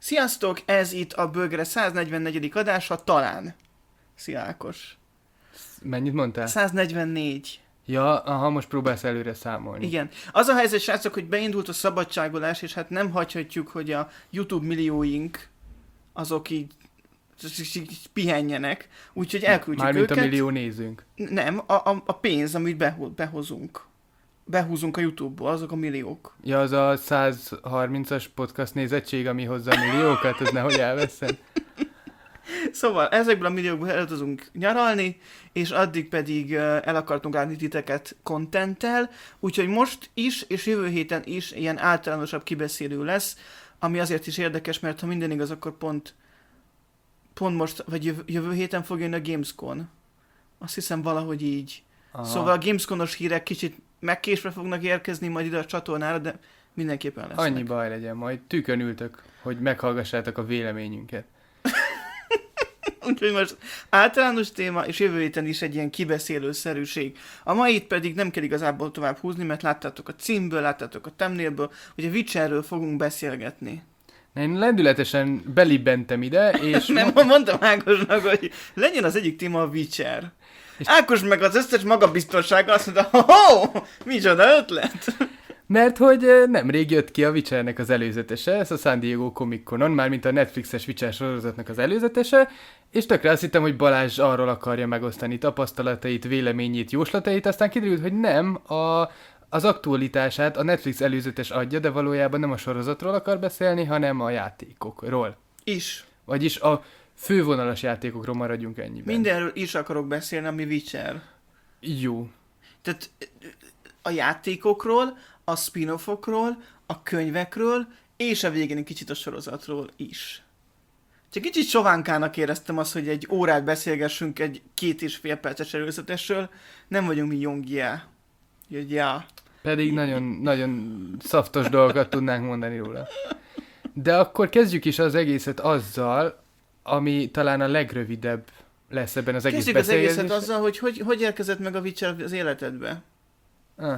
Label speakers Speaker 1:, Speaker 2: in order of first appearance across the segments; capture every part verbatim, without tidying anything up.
Speaker 1: Sziasztok, ez itt a Bögre száznegyvennegyedik adása, talán. Szia Ákos.
Speaker 2: Mennyit mondtál?
Speaker 1: száznegyvennégy.
Speaker 2: Ja, aha, most próbálsz előre számolni.
Speaker 1: Igen. Az a helyzet, srácok, hogy beindult a szabadságolás, és hát nem hagyhatjuk, hogy a YouTube millióink azok így pihenjenek, úgyhogy elküldjük
Speaker 2: Mármint
Speaker 1: őket.
Speaker 2: a millió nézőnk.
Speaker 1: Nem, a, a, a pénz, amit beho- behozunk. Behúzunk a YouTube-ból, azok a milliók.
Speaker 2: Ja, az a száz harmincas podcast nézettség, ami hozza a milliókat, ez nehogy elveszed.
Speaker 1: Szóval ezekből a milliókból el tudunk nyaralni, és addig pedig uh, el akartunk látni titeket contenttel, úgyhogy most is, és jövő héten is ilyen általánosabb kibeszélő lesz, ami azért is érdekes, mert ha minden igaz, akkor pont, pont most, vagy jövő, jövő héten fog jönni a Gamescom. Azt hiszem valahogy így. Aha. Szóval a Gamescom-os hírek kicsit megkésve fognak érkezni majd ide a csatornára, de mindenképpen lesznek.
Speaker 2: Annyi baj legyen, majd tűkön ültök, hogy meghallgassátok a véleményünket.
Speaker 1: Úgyhogy most általános téma, és jövő héten is egy ilyen kibeszélőszerűség. A mait pedig nem kell igazából tovább húzni, mert láttátok a címből, láttátok a thumbnailből, hogy a Witcherről fogunk beszélgetni.
Speaker 2: Én lendületesen belibbentem ide, és...
Speaker 1: Nem, mondtam Ákosnak, hogy legyen az egyik téma a Witcher. És Ákos meg az összes magabiztossága azt mondta, ho-ho, micsoda ötlet.
Speaker 2: Mert hogy nemrég jött ki a Witchernek az előzetese, ez a San Diego Comic Conon, mármint a Netflixes Witcher sorozatnak az előzetese, és tökre azt hittem, hogy Balázs arról akarja megosztani tapasztalatait, véleményét, jóslatait, aztán kiderült, hogy nem, a, az aktualitását a Netflix előzetes adja, de valójában nem a sorozatról akar beszélni, hanem a játékokról.
Speaker 1: Is.
Speaker 2: Vagyis a fővonalas játékokról maradjunk ennyiben.
Speaker 1: Mindenről is akarok beszélni, ami Witcher.
Speaker 2: Jó.
Speaker 1: Tehát a játékokról, a spin-offokról, a könyvekről, és a végén egy kicsit a sorozatról is. Csak kicsit sovánkának éreztem azt, hogy egy órát beszélgessünk egy két és fél perces előzetesről. Nem vagyunk mi Jongia. Ja.
Speaker 2: Pedig nagyon, nagyon szaftos dolgokat tudnánk mondani róla. De akkor kezdjük is az egészet azzal, ami talán a legrövidebb lesz ebben az egész
Speaker 1: Kezdjük az
Speaker 2: beszélgetésben.
Speaker 1: egészet azzal, hogy, hogy hogy érkezett meg a Witcher az életedbe.
Speaker 2: Ah.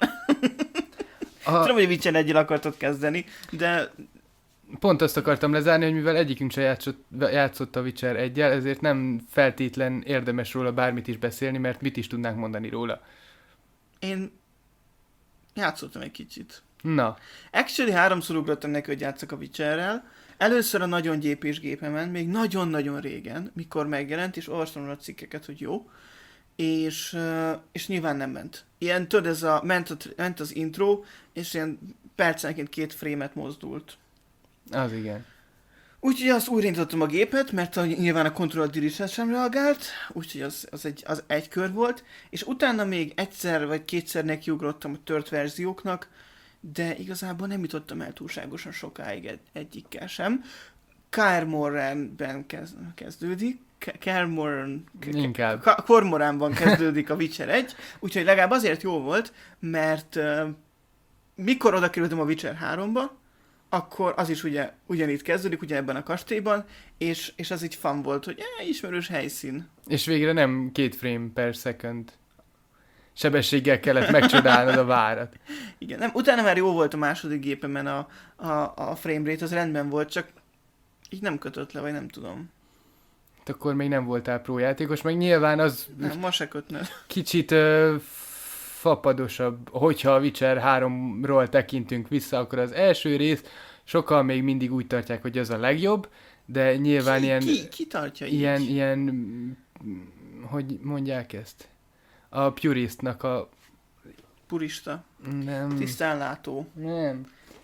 Speaker 1: Tudom, hogy a Witcher egyel akartad kezdeni, de...
Speaker 2: Pont azt akartam lezárni, hogy mivel egyikünk se játszott, játszott a Witcher egyel, ezért nem feltétlen érdemes róla bármit is beszélni, mert mit is tudnánk mondani róla.
Speaker 1: Én játszottam egy kicsit.
Speaker 2: Na.
Speaker 1: Actually háromszor ugrottam neki, hogy játszok a Witcherrel. Először a nagyon gyépés gépemen, még nagyon-nagyon régen, mikor megjelent, és olvastam a cikkeket, hogy jó. És, és nyilván nem ment. Ilyen, tudod, ez a, ment, a, ment az intro, és ilyen percenként két frémet mozdult.
Speaker 2: Az igen.
Speaker 1: Úgyhogy azt újra indítottam a gépet, mert a, nyilván a control direct sem reagált, úgyhogy az, az, egy, az egy kör volt, és utána még egyszer vagy kétszer nekiugrottam a tört verzióknak, de igazából nem jutottam el túlságosan sokáig egy, egyikkel sem. Kaer Morhenben kezd, kezdődik, Kaer Morhen...
Speaker 2: Inkább.
Speaker 1: Kormoránban kezdődik a Witcher egy, úgyhogy legalább azért jó volt, mert uh, mikor oda kerültem a Witcher háromba, akkor az is ugye ugyanígy kezdődik, ugye ebben a kastélyban, és, és az így fun volt, hogy eh, ismerős helyszín.
Speaker 2: És végre nem két frame per second sebességgel kellett megcsodálnod a várat.
Speaker 1: Igen, nem, utána már jó volt a második gépemen a, a, a framerate, az rendben volt, csak így nem kötött le, vagy nem tudom.
Speaker 2: Akkor még nem voltál prójátékos, meg nyilván az
Speaker 1: Nem, ma se kötne.
Speaker 2: kicsit uh, fapadosabb, hogyha a Witcher háromról tekintünk vissza, akkor az első rész sokan még mindig úgy tartják, hogy az a legjobb, de nyilván
Speaker 1: ki,
Speaker 2: ilyen,
Speaker 1: ki, ki tartja
Speaker 2: ilyen,
Speaker 1: így?
Speaker 2: ilyen, hogy mondják ezt? A puristnak a...
Speaker 1: Purista.
Speaker 2: Nem.
Speaker 1: Tisztánlátó.
Speaker 2: Nem.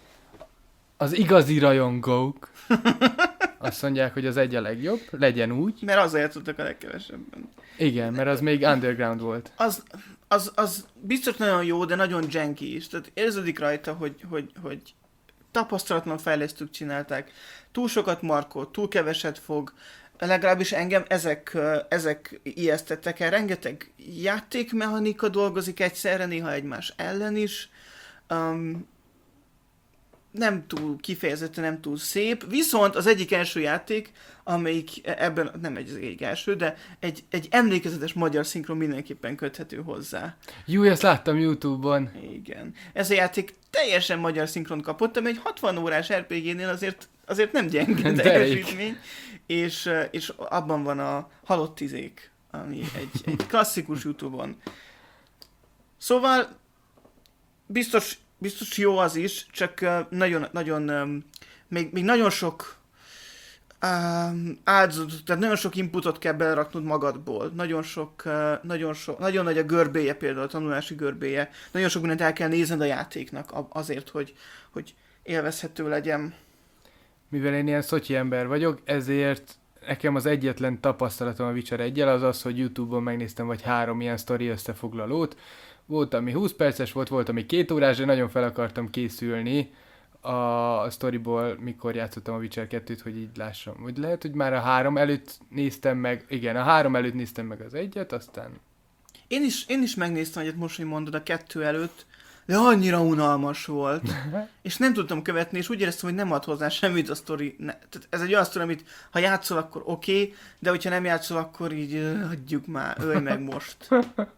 Speaker 2: Az igazi rajongók azt mondják, hogy az egy a legjobb, legyen úgy.
Speaker 1: Mert azzal játszottak a legkevesebben.
Speaker 2: Igen, mert az még underground volt.
Speaker 1: Az, az, az biztos nagyon jó, de nagyon janky is. Tehát érződik rajta, hogy, hogy, hogy tapasztalatlan fejlesztők csinálták. Túl sokat markol, túl keveset fog. Legalábbis engem ezek, ezek ijesztettek el. Rengeteg játékmechanika dolgozik egyszerre, néha egymás ellen is. Um, nem túl kifejezetten, nem túl szép, viszont az egyik első játék, amelyik ebben, nem egy, egy első, de egy, egy emlékezetes magyar szinkron mindenképpen köthető hozzá.
Speaker 2: Jó, ezt láttam YouTube-on.
Speaker 1: Igen. Ez a játék teljesen magyar szinkron kapott, ami egy hatvan órás er pé gé-nél azért, azért nem gyenge teljesítmény, és, és abban van a Halott Izék, ami egy, egy klasszikus YouTube-on. Szóval biztos, biztos jó az is, csak nagyon, nagyon, még, még nagyon sok um, áldozatot, tehát nagyon sok inputot kell beleraknod magadból. Nagyon sok, uh, nagyon sok, nagyon nagy a görbéje például, a tanulási görbéje. Nagyon sok mindent el kell nézned a játéknak azért, hogy, hogy élvezhető legyen.
Speaker 2: Mivel én ilyen szotyi ember vagyok, ezért nekem az egyetlen tapasztalatom a Witcher egyel az az, hogy YouTube-on megnéztem vagy három ilyen sztori összefoglalót. Volt, ami húsz perces volt, volt, ami két órás, de nagyon fel akartam készülni a sztoriból, mikor játszottam a Witcher kettőt, hogy így lássam. Vagy lehet, hogy már a három előtt néztem meg, igen, a három előtt néztem meg az egyet, aztán...
Speaker 1: Én is, én is megnéztem egyet, most, hogy mondod, a kettő előtt, de annyira unalmas volt. És nem tudtam követni, és úgy éreztem, hogy nem ad hozzá semmit a sztori. Ne, tehát ez egy olyan sztori, amit ha játszol, akkor oké, okay, de hogyha nem játszol, akkor így uh, adjuk már, ölj meg most.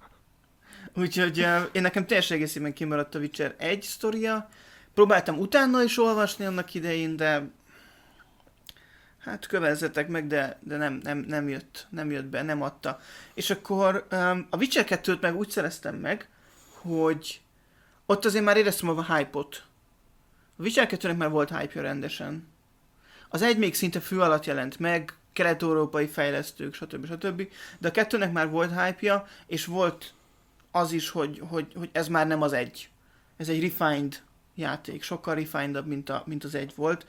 Speaker 1: Úgyhogy uh, én nekem teljes egészében kimaradt a Witcher egy sztoria. Próbáltam utána is olvasni annak idején, de hát kövezzetek meg, de, de nem, nem, nem, jött, nem jött be, nem adta. És akkor um, a Witcher kettőt meg úgy szereztem meg, hogy ott azért már éreztem a hype-ot. A Witcher kettőnek már volt hype-ja rendesen. Az egy még szinte fű alatt jelent meg, kelet-európai fejlesztők, stb. stb. De a kettőnek már volt hype-ja, és volt az is, hogy, hogy, hogy ez már nem az egy. Ez egy refined játék, sokkal refined-abb, mint, a, mint az egy volt.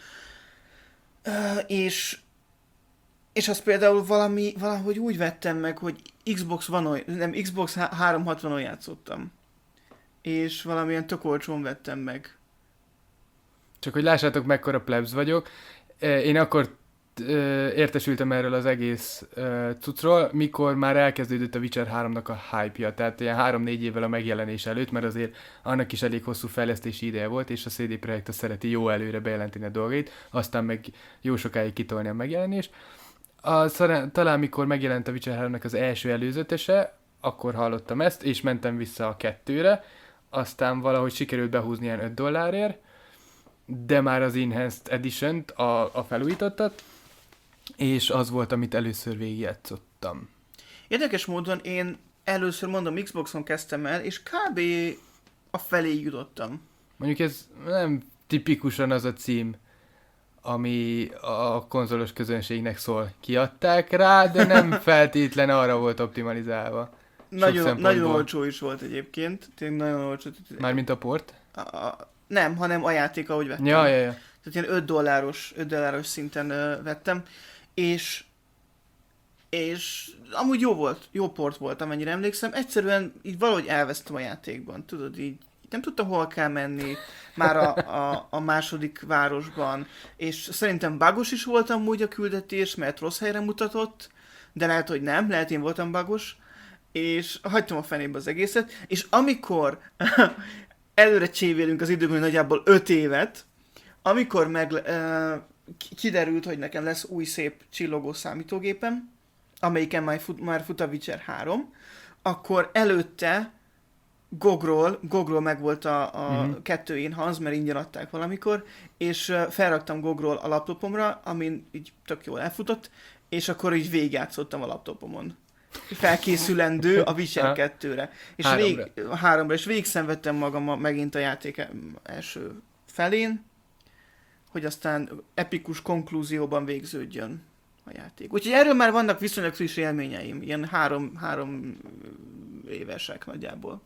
Speaker 1: Uh, és, és azt például valami, valahogy úgy vettem meg, hogy Xbox One, nem, Xbox háromszázhatvanon játszottam. És valamilyen tök olcsón vettem meg.
Speaker 2: Csak hogy lássátok, mekkora plebs vagyok. Én akkor értesültem erről az egész cuccról, mikor már elkezdődött a Witcher háromnak a hype-ja, tehát ilyen három-négy évvel a megjelenés előtt, mert azért annak is elég hosszú fejlesztési ideje volt, és a cé dé Projekt azt szereti jó előre bejelenteni a dolgait, aztán meg jó sokáig kitolni a megjelenést. A, talán mikor megjelent a Witcher háromnak az első előzetese, akkor hallottam ezt, és mentem vissza a kettőre, aztán valahogy sikerült behúzni ilyen öt dollárért, de már az Enhanced Edition-t, a, a felújítottat, és az volt, amit először végigjátszottam.
Speaker 1: Érdekes módon én először mondom Xboxon kezdtem el, és kb. A felé jutottam.
Speaker 2: Mondjuk ez nem tipikusan az a cím, ami a konzolos közönségnek szól. Kiadták rá, de nem feltétlen arra volt optimalizálva.
Speaker 1: Nagyon, nagyon olcsó is volt egyébként. Tényleg nagyon olcsó.
Speaker 2: Mármint a port?
Speaker 1: A, a, nem, hanem a játék, ahogy vettem.
Speaker 2: Ja, ja, ja.
Speaker 1: Tehát ilyen öt dolláros, öt dolláros szinten ö, vettem, és és amúgy jó volt, jó port volt, amennyire emlékszem. Egyszerűen így valahogy elvesztem a játékban, tudod, így nem tudtam, hol kell menni, már a, a, a második városban, és szerintem bugos is voltam úgy a küldetés, mert rossz helyre mutatott, de lehet, hogy nem, lehet én voltam bugos, és hagytam a fenébe az egészet, és amikor előre csévélünk az időből nagyjából öt évet, amikor meg uh, kiderült, hogy nekem lesz új szép csillogó számítógépem, amelyiken már fut, már fut a Witcher három, akkor előtte Gogról, Gogról meg volt a, a mm-hmm. kettő Enhanced, mert ingyen adták valamikor, és uh, felraktam Gogról a laptopomra, amin így tök jól elfutott, és akkor így végigjátszottam a laptopomon. Felkészülendő a Witcher kettőre. És
Speaker 2: háromra.
Speaker 1: Vég, háromra. És végig szenvedtem magam a, megint a játék első felén, hogy aztán epikus konklúzióban végződjön a játék. Úgyhogy erről már vannak viszonylag friss élményeim, ilyen három, három évesek nagyjából.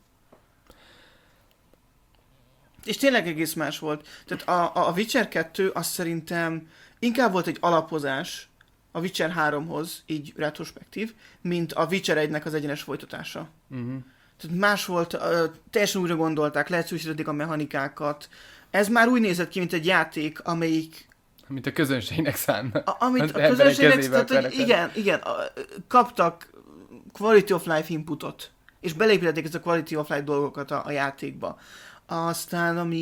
Speaker 1: És tényleg egész más volt. Tehát a, a Witcher kettő azt szerintem inkább volt egy alapozás a Witcher háromhoz, így retrospektív, mint a Witcher egynek az egyenes folytatása. Uh-huh. Tehát más volt, uh, teljesen újra gondolták, leegyszerűsítették a mechanikákat. Ez már úgy nézett ki, mint egy játék, amelyik...
Speaker 2: Amit a közönségnek szánnak.
Speaker 1: A, amit a közönségnek, tehát, hogy igen, igen, a, kaptak quality of life inputot, és belépítették ezt a quality of life dolgokat a, a játékba. Aztán, ami,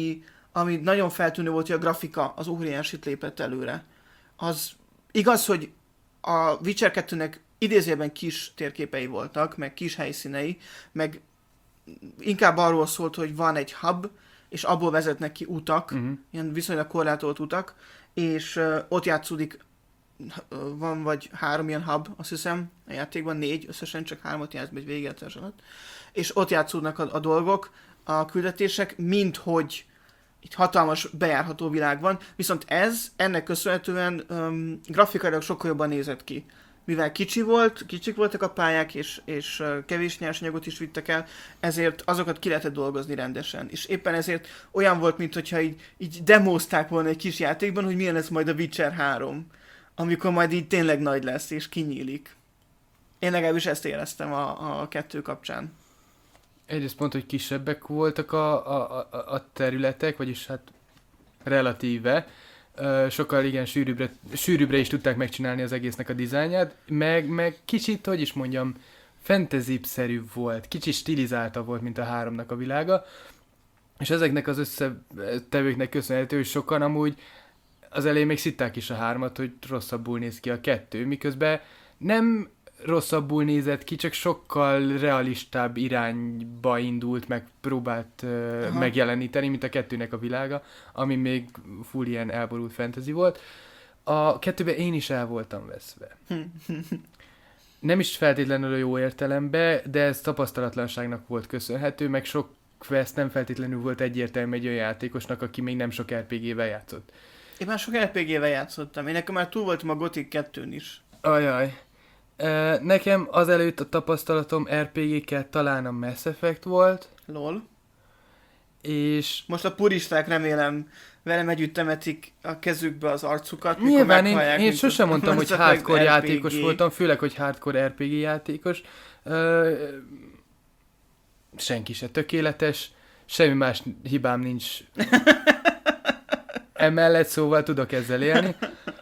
Speaker 1: ami nagyon feltűnő volt, hogy a grafika az óriásit lépett előre. Az igaz, hogy a Witcher kettőnek idézőjelben kis térképei voltak, meg kis helyszínei, meg inkább arról szólt, hogy van egy hub, és abból vezetnek ki utak, uh-huh. ilyen viszonylag korlátolt utak, és uh, ott játszódik, uh, van vagy három ilyen hub, azt hiszem, a játékban négy, összesen csak hármat játsz egy végigjátszás alatt, és ott játszódnak a, a dolgok, a küldetések, minthogy itt hatalmas bejárható világ van, viszont ez ennek köszönhetően um, grafikailag sokkal jobban nézett ki. Mivel kicsi volt, kicsik voltak a pályák, és, és uh, kevés nyersanyagot is vittek el, ezért azokat ki lehetett dolgozni rendesen. És éppen ezért olyan volt, mintha így, így demózták volna egy kis játékban, hogy milyen lesz majd a Witcher három, amikor majd így tényleg nagy lesz, és kinyílik. Én legalábbis ezt éreztem a, a kettő kapcsán.
Speaker 2: Egyrészt pont, hogy kisebbek voltak a, a, a, a területek, vagyis hát relatíve. Sokkal igen sűrűbbre, sűrűbbre is tudták megcsinálni az egésznek a dizájnját, meg, meg kicsit, hogy is mondjam, fantasy-szerű volt, kicsit stilizálta volt, mint a háromnak a világa, és ezeknek az összetevőknek köszönhető, hogy sokan amúgy az elején még szitták is a hármat, hogy rosszabbul néz ki a kettő, miközben nem rosszabbul nézett ki, csak sokkal realistább irányba indult, meg próbált uh, megjeleníteni, mint a kettőnek a világa, ami még full ilyen elborult fantasy volt. A kettőben én is el voltam veszve. Nem is feltétlenül a jó értelemben, de ez tapasztalatlanságnak volt köszönhető, meg sok quest nem feltétlenül volt egyértelmű egy olyan játékosnak, aki még nem sok er pé gé-vel játszott.
Speaker 1: Én már sok er pé gé-vel játszottam. Én nekem már túl voltam a Gothic kettőn is.
Speaker 2: Ajaj. Nekem azelőtt a tapasztalatom er pé gé-kkel talán a Mass Effect volt.
Speaker 1: Lol.
Speaker 2: És...
Speaker 1: Most a puristák remélem velem együtt temetik a kezükbe az arcukat.
Speaker 2: Nyilván én, én sosem mondtam, hogy hardcore játékos voltam, főleg, hogy hardcore er pé gé játékos. Uh, senki se tökéletes, semmi más hibám nincs emellett, szóval tudok ezzel élni.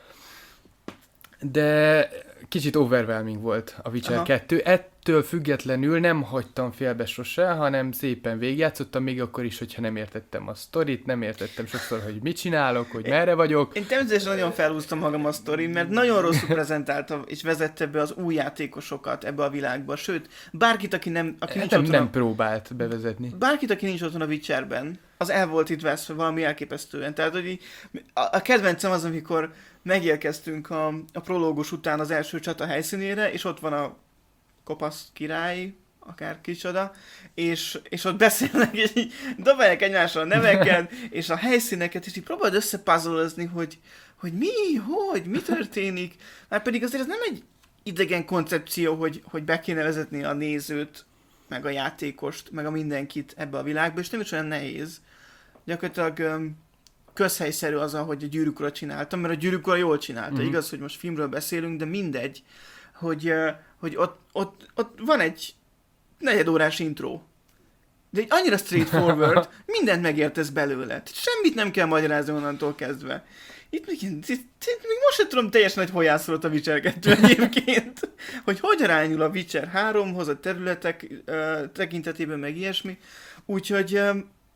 Speaker 2: De... kicsit overwhelming volt a Witcher Aha. kettő. Ettől függetlenül nem hagytam félbe sose, hanem szépen végigjátszottam, még akkor is, hogyha nem értettem a sztorit, nem értettem sokszor, hogy mit csinálok, hogy merre vagyok.
Speaker 1: Én természetesen nagyon felhúztam magam a sztorin, mert nagyon rosszul prezentálta és vezette be az új játékosokat ebbe a világba. Sőt, bárkit, aki nem... Aki nincs
Speaker 2: nem, nem
Speaker 1: a...
Speaker 2: próbált bevezetni.
Speaker 1: Bárkit, aki nincs otthon a Witcherben, az el volt itt veszve valami elképesztően. Tehát, hogy így, a, a kedvencem az, amikor megérkeztünk a, a prológus után az első csata helyszínére, és ott van a kopasz király, akár kicsoda, és, és ott beszélnek, és így dobálják egymással a neveket, és a helyszíneket, és így próbáld összepuzzlezni, hogy, hogy mi, hogy, mi történik. Már pedig azért ez nem egy idegen koncepció, hogy, hogy be kéne vezetni a nézőt, meg a játékost, meg a mindenkit ebbe a világba, és nem is olyan nehéz. Gyakorlatilag közhelyszerű az, ahogy a Gyűrűk Ura csináltam, mert a Gyűrűk Ura jól csinálta. Mm-hmm. Igaz, hogy most filmről beszélünk, de mindegy, hogy, hogy ott, ott, ott van egy negyedórás intro. De egy annyira straightforward, mindent megértesz belőle. Semmit nem kell magyarázni onnantól kezdve. Itt még, itt, itt, itt még most sem tudom teljesen, hogy hol játszott a Witcher kettő egyébként. Hogy hogy arányul a Witcher háromhoz, a területek uh, tekintetében, meg ilyesmi. Úgyhogy uh,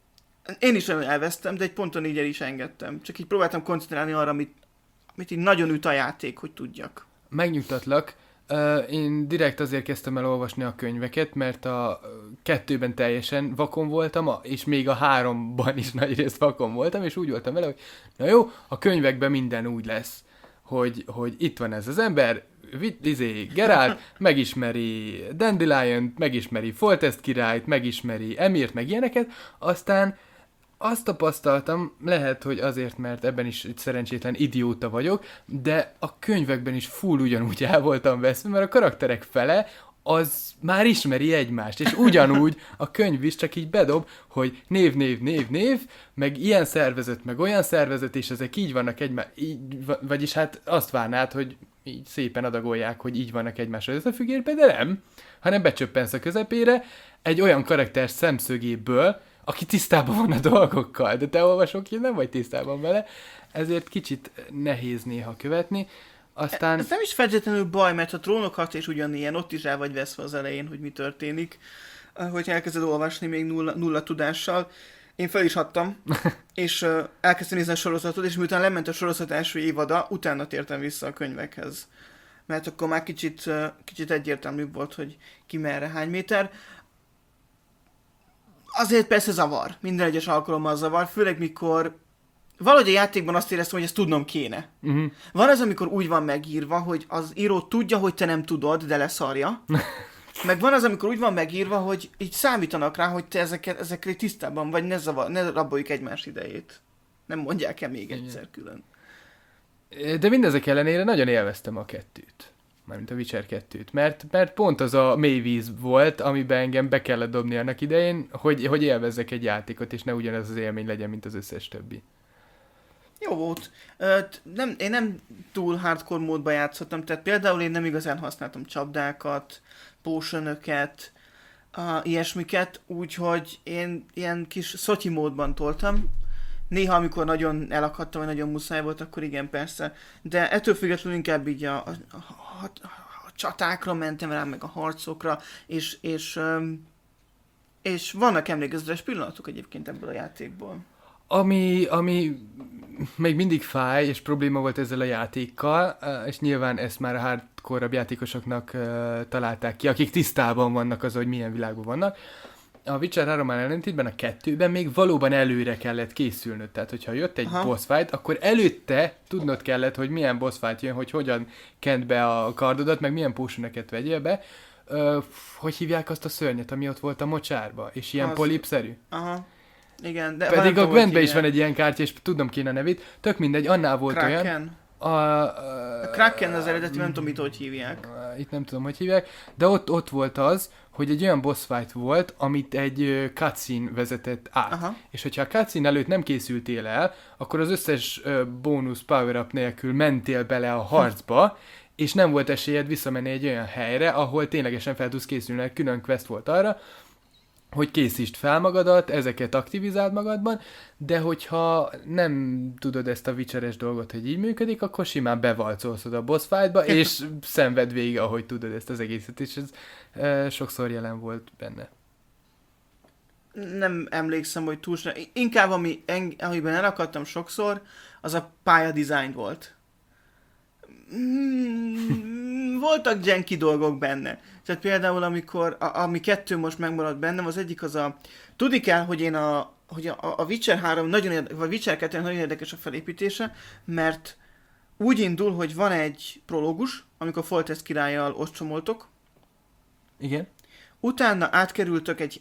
Speaker 1: én is elvesztem, de egy ponton így el is engedtem. Csak így próbáltam koncentrálni arra, amit, amit így nagyon üt a játék, hogy tudjak.
Speaker 2: Megnyugtatlak. Uh, én direkt azért kezdtem el olvasni a könyveket, mert a kettőben teljesen vakon voltam, és még a háromban is nagyrészt vakon voltam, és úgy voltam vele, hogy na jó, a könyvekben minden úgy lesz, hogy, hogy itt van ez az ember, izé, Geralt, megismeri Dandelion-t, megismeri Foltest királyt, megismeri Emirt, meg ilyeneket, aztán azt tapasztaltam, lehet, hogy azért, mert ebben is egy szerencsétlen idióta vagyok, de a könyvekben is full ugyanúgy el voltam veszve, mert a karakterek fele az már ismeri egymást, és ugyanúgy a könyv is csak így bedob, hogy név, név, név, név, meg ilyen szervezet, meg olyan szervezet, és ezek így vannak egymás, így, vagyis hát azt várnád, hogy így szépen adagolják, hogy így vannak egymásra összefüggésben, de nem, hanem becsöppensz a közepére egy olyan karakter szemszögéből, aki tisztában van a dolgokkal, de te olvasóként nem vagy tisztában vele, ezért kicsit nehéz néha követni. Aztán...
Speaker 1: Ez nem is feltétlenül baj, mert a Trónokharca is ugyanilyen, ott is el vagy veszve az elején, hogy mi történik, hogy elkezded olvasni még nulla, nulla tudással. Én fel is adtam, és uh, elkezdtem nézni a sorozatot, és miután lement a sorozat első évada, utána tértem vissza a könyvekhez. Mert akkor már kicsit, uh, kicsit egyértelműbb volt, hogy ki merre, hány méter. Azért persze zavar, minden egyes alkalommal zavar, főleg mikor valahogy a játékban azt éreztem, hogy ezt tudnom kéne. Uh-huh. Van az, amikor úgy van megírva, hogy az író tudja, hogy te nem tudod, de leszarja. Meg van az, amikor úgy van megírva, hogy így számítanak rá, hogy te ezeket, ezekre tisztában vagy, ne, zavar, ne raboljuk egymás idejét. Nem mondják el még egyszer külön.
Speaker 2: De mindezek ellenére nagyon élveztem a kettőt. Mármint a Witcher kettőt. Mert, mert pont az a mély víz volt, amiben engem be kellett dobni annak idején, hogy, hogy élvezzek egy játékot, és ne ugyanaz az élmény legyen, mint az összes többi.
Speaker 1: Jó volt. Nem, én nem túl hardcore módba játszottam, tehát például én nem igazán használtam csapdákat, potionöket, uh, ilyesmiket, úgyhogy én ilyen kis szotyi módban toltam. Néha, amikor nagyon elakadtam, vagy nagyon muszáj volt, akkor igen, persze. De ettől függetlenül inkább így a, a, a, a csatákra mentem rá, meg a harcokra, és, és, um, és vannak emlékezetes pillanatok egyébként ebből a játékból.
Speaker 2: Ami, ami még mindig fáj, és probléma volt ezzel a játékkal, és nyilván ezt már a hardcore-abb játékosoknak uh, találták ki, akik tisztában vannak az, hogy milyen világban vannak. A Witcher hárommal ellentétben a kettőben még valóban előre kellett készülnöd. Tehát, hogyha jött egy Aha. boss fight, akkor előtte tudnod kellett, hogy milyen boss fight jön, hogy hogyan kent be a kardodat, meg milyen potioneket vegyél be. Uh, hogy hívják azt a szörnyet, ami ott volt a mocsárba? És ilyen az... polipszerű?
Speaker 1: Aha. Igen, de
Speaker 2: pedig a Gwentben is van egy ilyen kártya, és tudom kéne a nevét. Tök mindegy, annál volt
Speaker 1: Kraken.
Speaker 2: olyan. A, a,
Speaker 1: a Kraken az eredeti, nem tudom, mit hogy hívják.
Speaker 2: Itt nem tudom, hogy hívják, de ott, ott volt az, hogy egy olyan boss fight volt, amit egy cutscene vezetett át. Aha. És hogyha a cutscene előtt nem készültél el, akkor az összes uh, bónusz power-up nélkül mentél bele a harcba, és nem volt esélyed visszamenni egy olyan helyre, ahol ténylegesen fel tudsz készülni, külön quest volt arra, hogy készítsd fel magadat, ezeket aktivizáld magadban, de hogyha nem tudod ezt a Witcheres dolgot, hogy így működik, akkor simán bevalcolsz oda a boss fightba, és szenved végig, ahogy tudod ezt az egészet, és ez e, sokszor jelen volt benne.
Speaker 1: Nem emlékszem, hogy túl sem. Inkább, ami, amiben elakadtam sokszor, az a pályadizájn volt. Mm, voltak janky dolgok benne. Tehát például, amikor, a, ami kettő most megmaradt bennem, az egyik az a... Tudni kell, hogy én a, hogy a, a Witcher három nagyon érdekes, vagy Witcher kettő nagyon érdekes a felépítése, mert úgy indul, hogy van egy prológus, amikor Foltest királlyal ostromoltok.
Speaker 2: Igen.
Speaker 1: Utána átkerültök egy...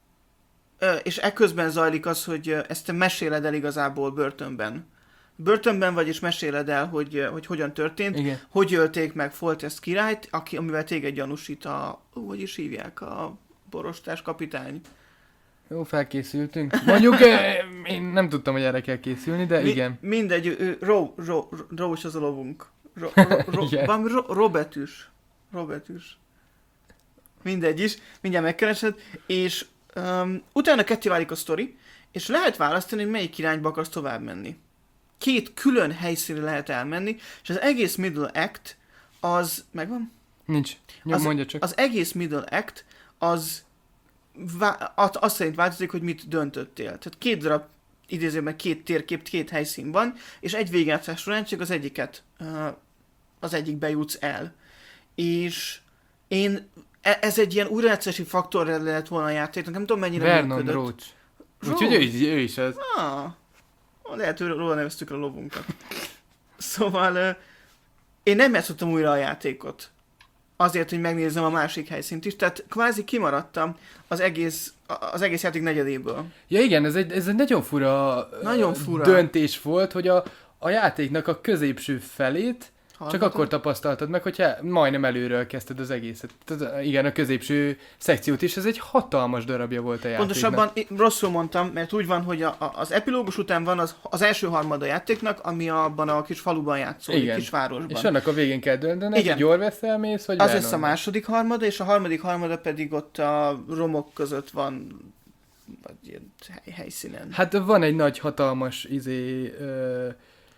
Speaker 1: És ekközben zajlik az, hogy ezt te meséled el igazából börtönben. Börtönben vagy, és meséled el, hogy, hogy hogyan történt,
Speaker 2: Igen.
Speaker 1: hogy ölték meg Foltest királyt, aki, amivel téged gyanúsít a, hogy is hívják, a borostás kapitány.
Speaker 2: Jó, felkészültünk. Mondjuk, én nem tudtam, hogy erre kell készülni, de Mi, igen.
Speaker 1: Mindegy, Ró, Ró, Ró is az a lovunk. Ró, Ró, Ró, valami Ró, Robetűs. Robetűs. Mindegy is, mindjárt megkeresed, és um, utána ketté válik a sztori, és lehet választani, hogy melyik irányba akarsz tovább menni. Két külön helyszínre lehet elmenni, és az egész Middle Act az... Megvan?
Speaker 2: Nincs. Nyom, mondja csak.
Speaker 1: Az egész Middle Act az vá- azt szerint változik, hogy mit döntöttél. Tehát két darab, idézőben két térkép, két helyszín van, és egy végigjátszás során csak az egyiket, az egyikbe jutsz el. És én... Ez egy ilyen újrajátszási faktor lehet volna a játéknak, nem tudom mennyire
Speaker 2: Vernon
Speaker 1: működött.
Speaker 2: Roach. Úgyhogy ő, ő is az.
Speaker 1: Ah. Lehet, hogy róla neveztük a lovunkat. Szóval uh, én nem játszottam újra a játékot. Azért, hogy megnézzem a másik helyszínt is. Tehát kvázi kimaradtam az egész, az egész játék negyedéből.
Speaker 2: Ja igen, ez egy, ez egy nagyon fura,
Speaker 1: nagyon fura
Speaker 2: döntés volt, hogy a, a játéknak a középső felét Hallgatom? Csak akkor tapasztaltad meg, hogyha majdnem előről kezdted az egészet. Tehát, igen, a középső szekciót is, ez egy hatalmas darabja volt a játéknak.
Speaker 1: Pontosabban rosszul mondtam, mert úgy van, hogy a, a, az epilógus után van az, az első harmad a játéknak, ami abban a kis faluban játszódik, kis városban.
Speaker 2: És annak a végén kell döntened, hogy Jorvethre mész, vagy
Speaker 1: az lesz a második harmada, és a harmadik harmada pedig ott a romok között van, vagy ilyen hely, helyszínen.
Speaker 2: Hát van egy nagy, hatalmas izé... Ö...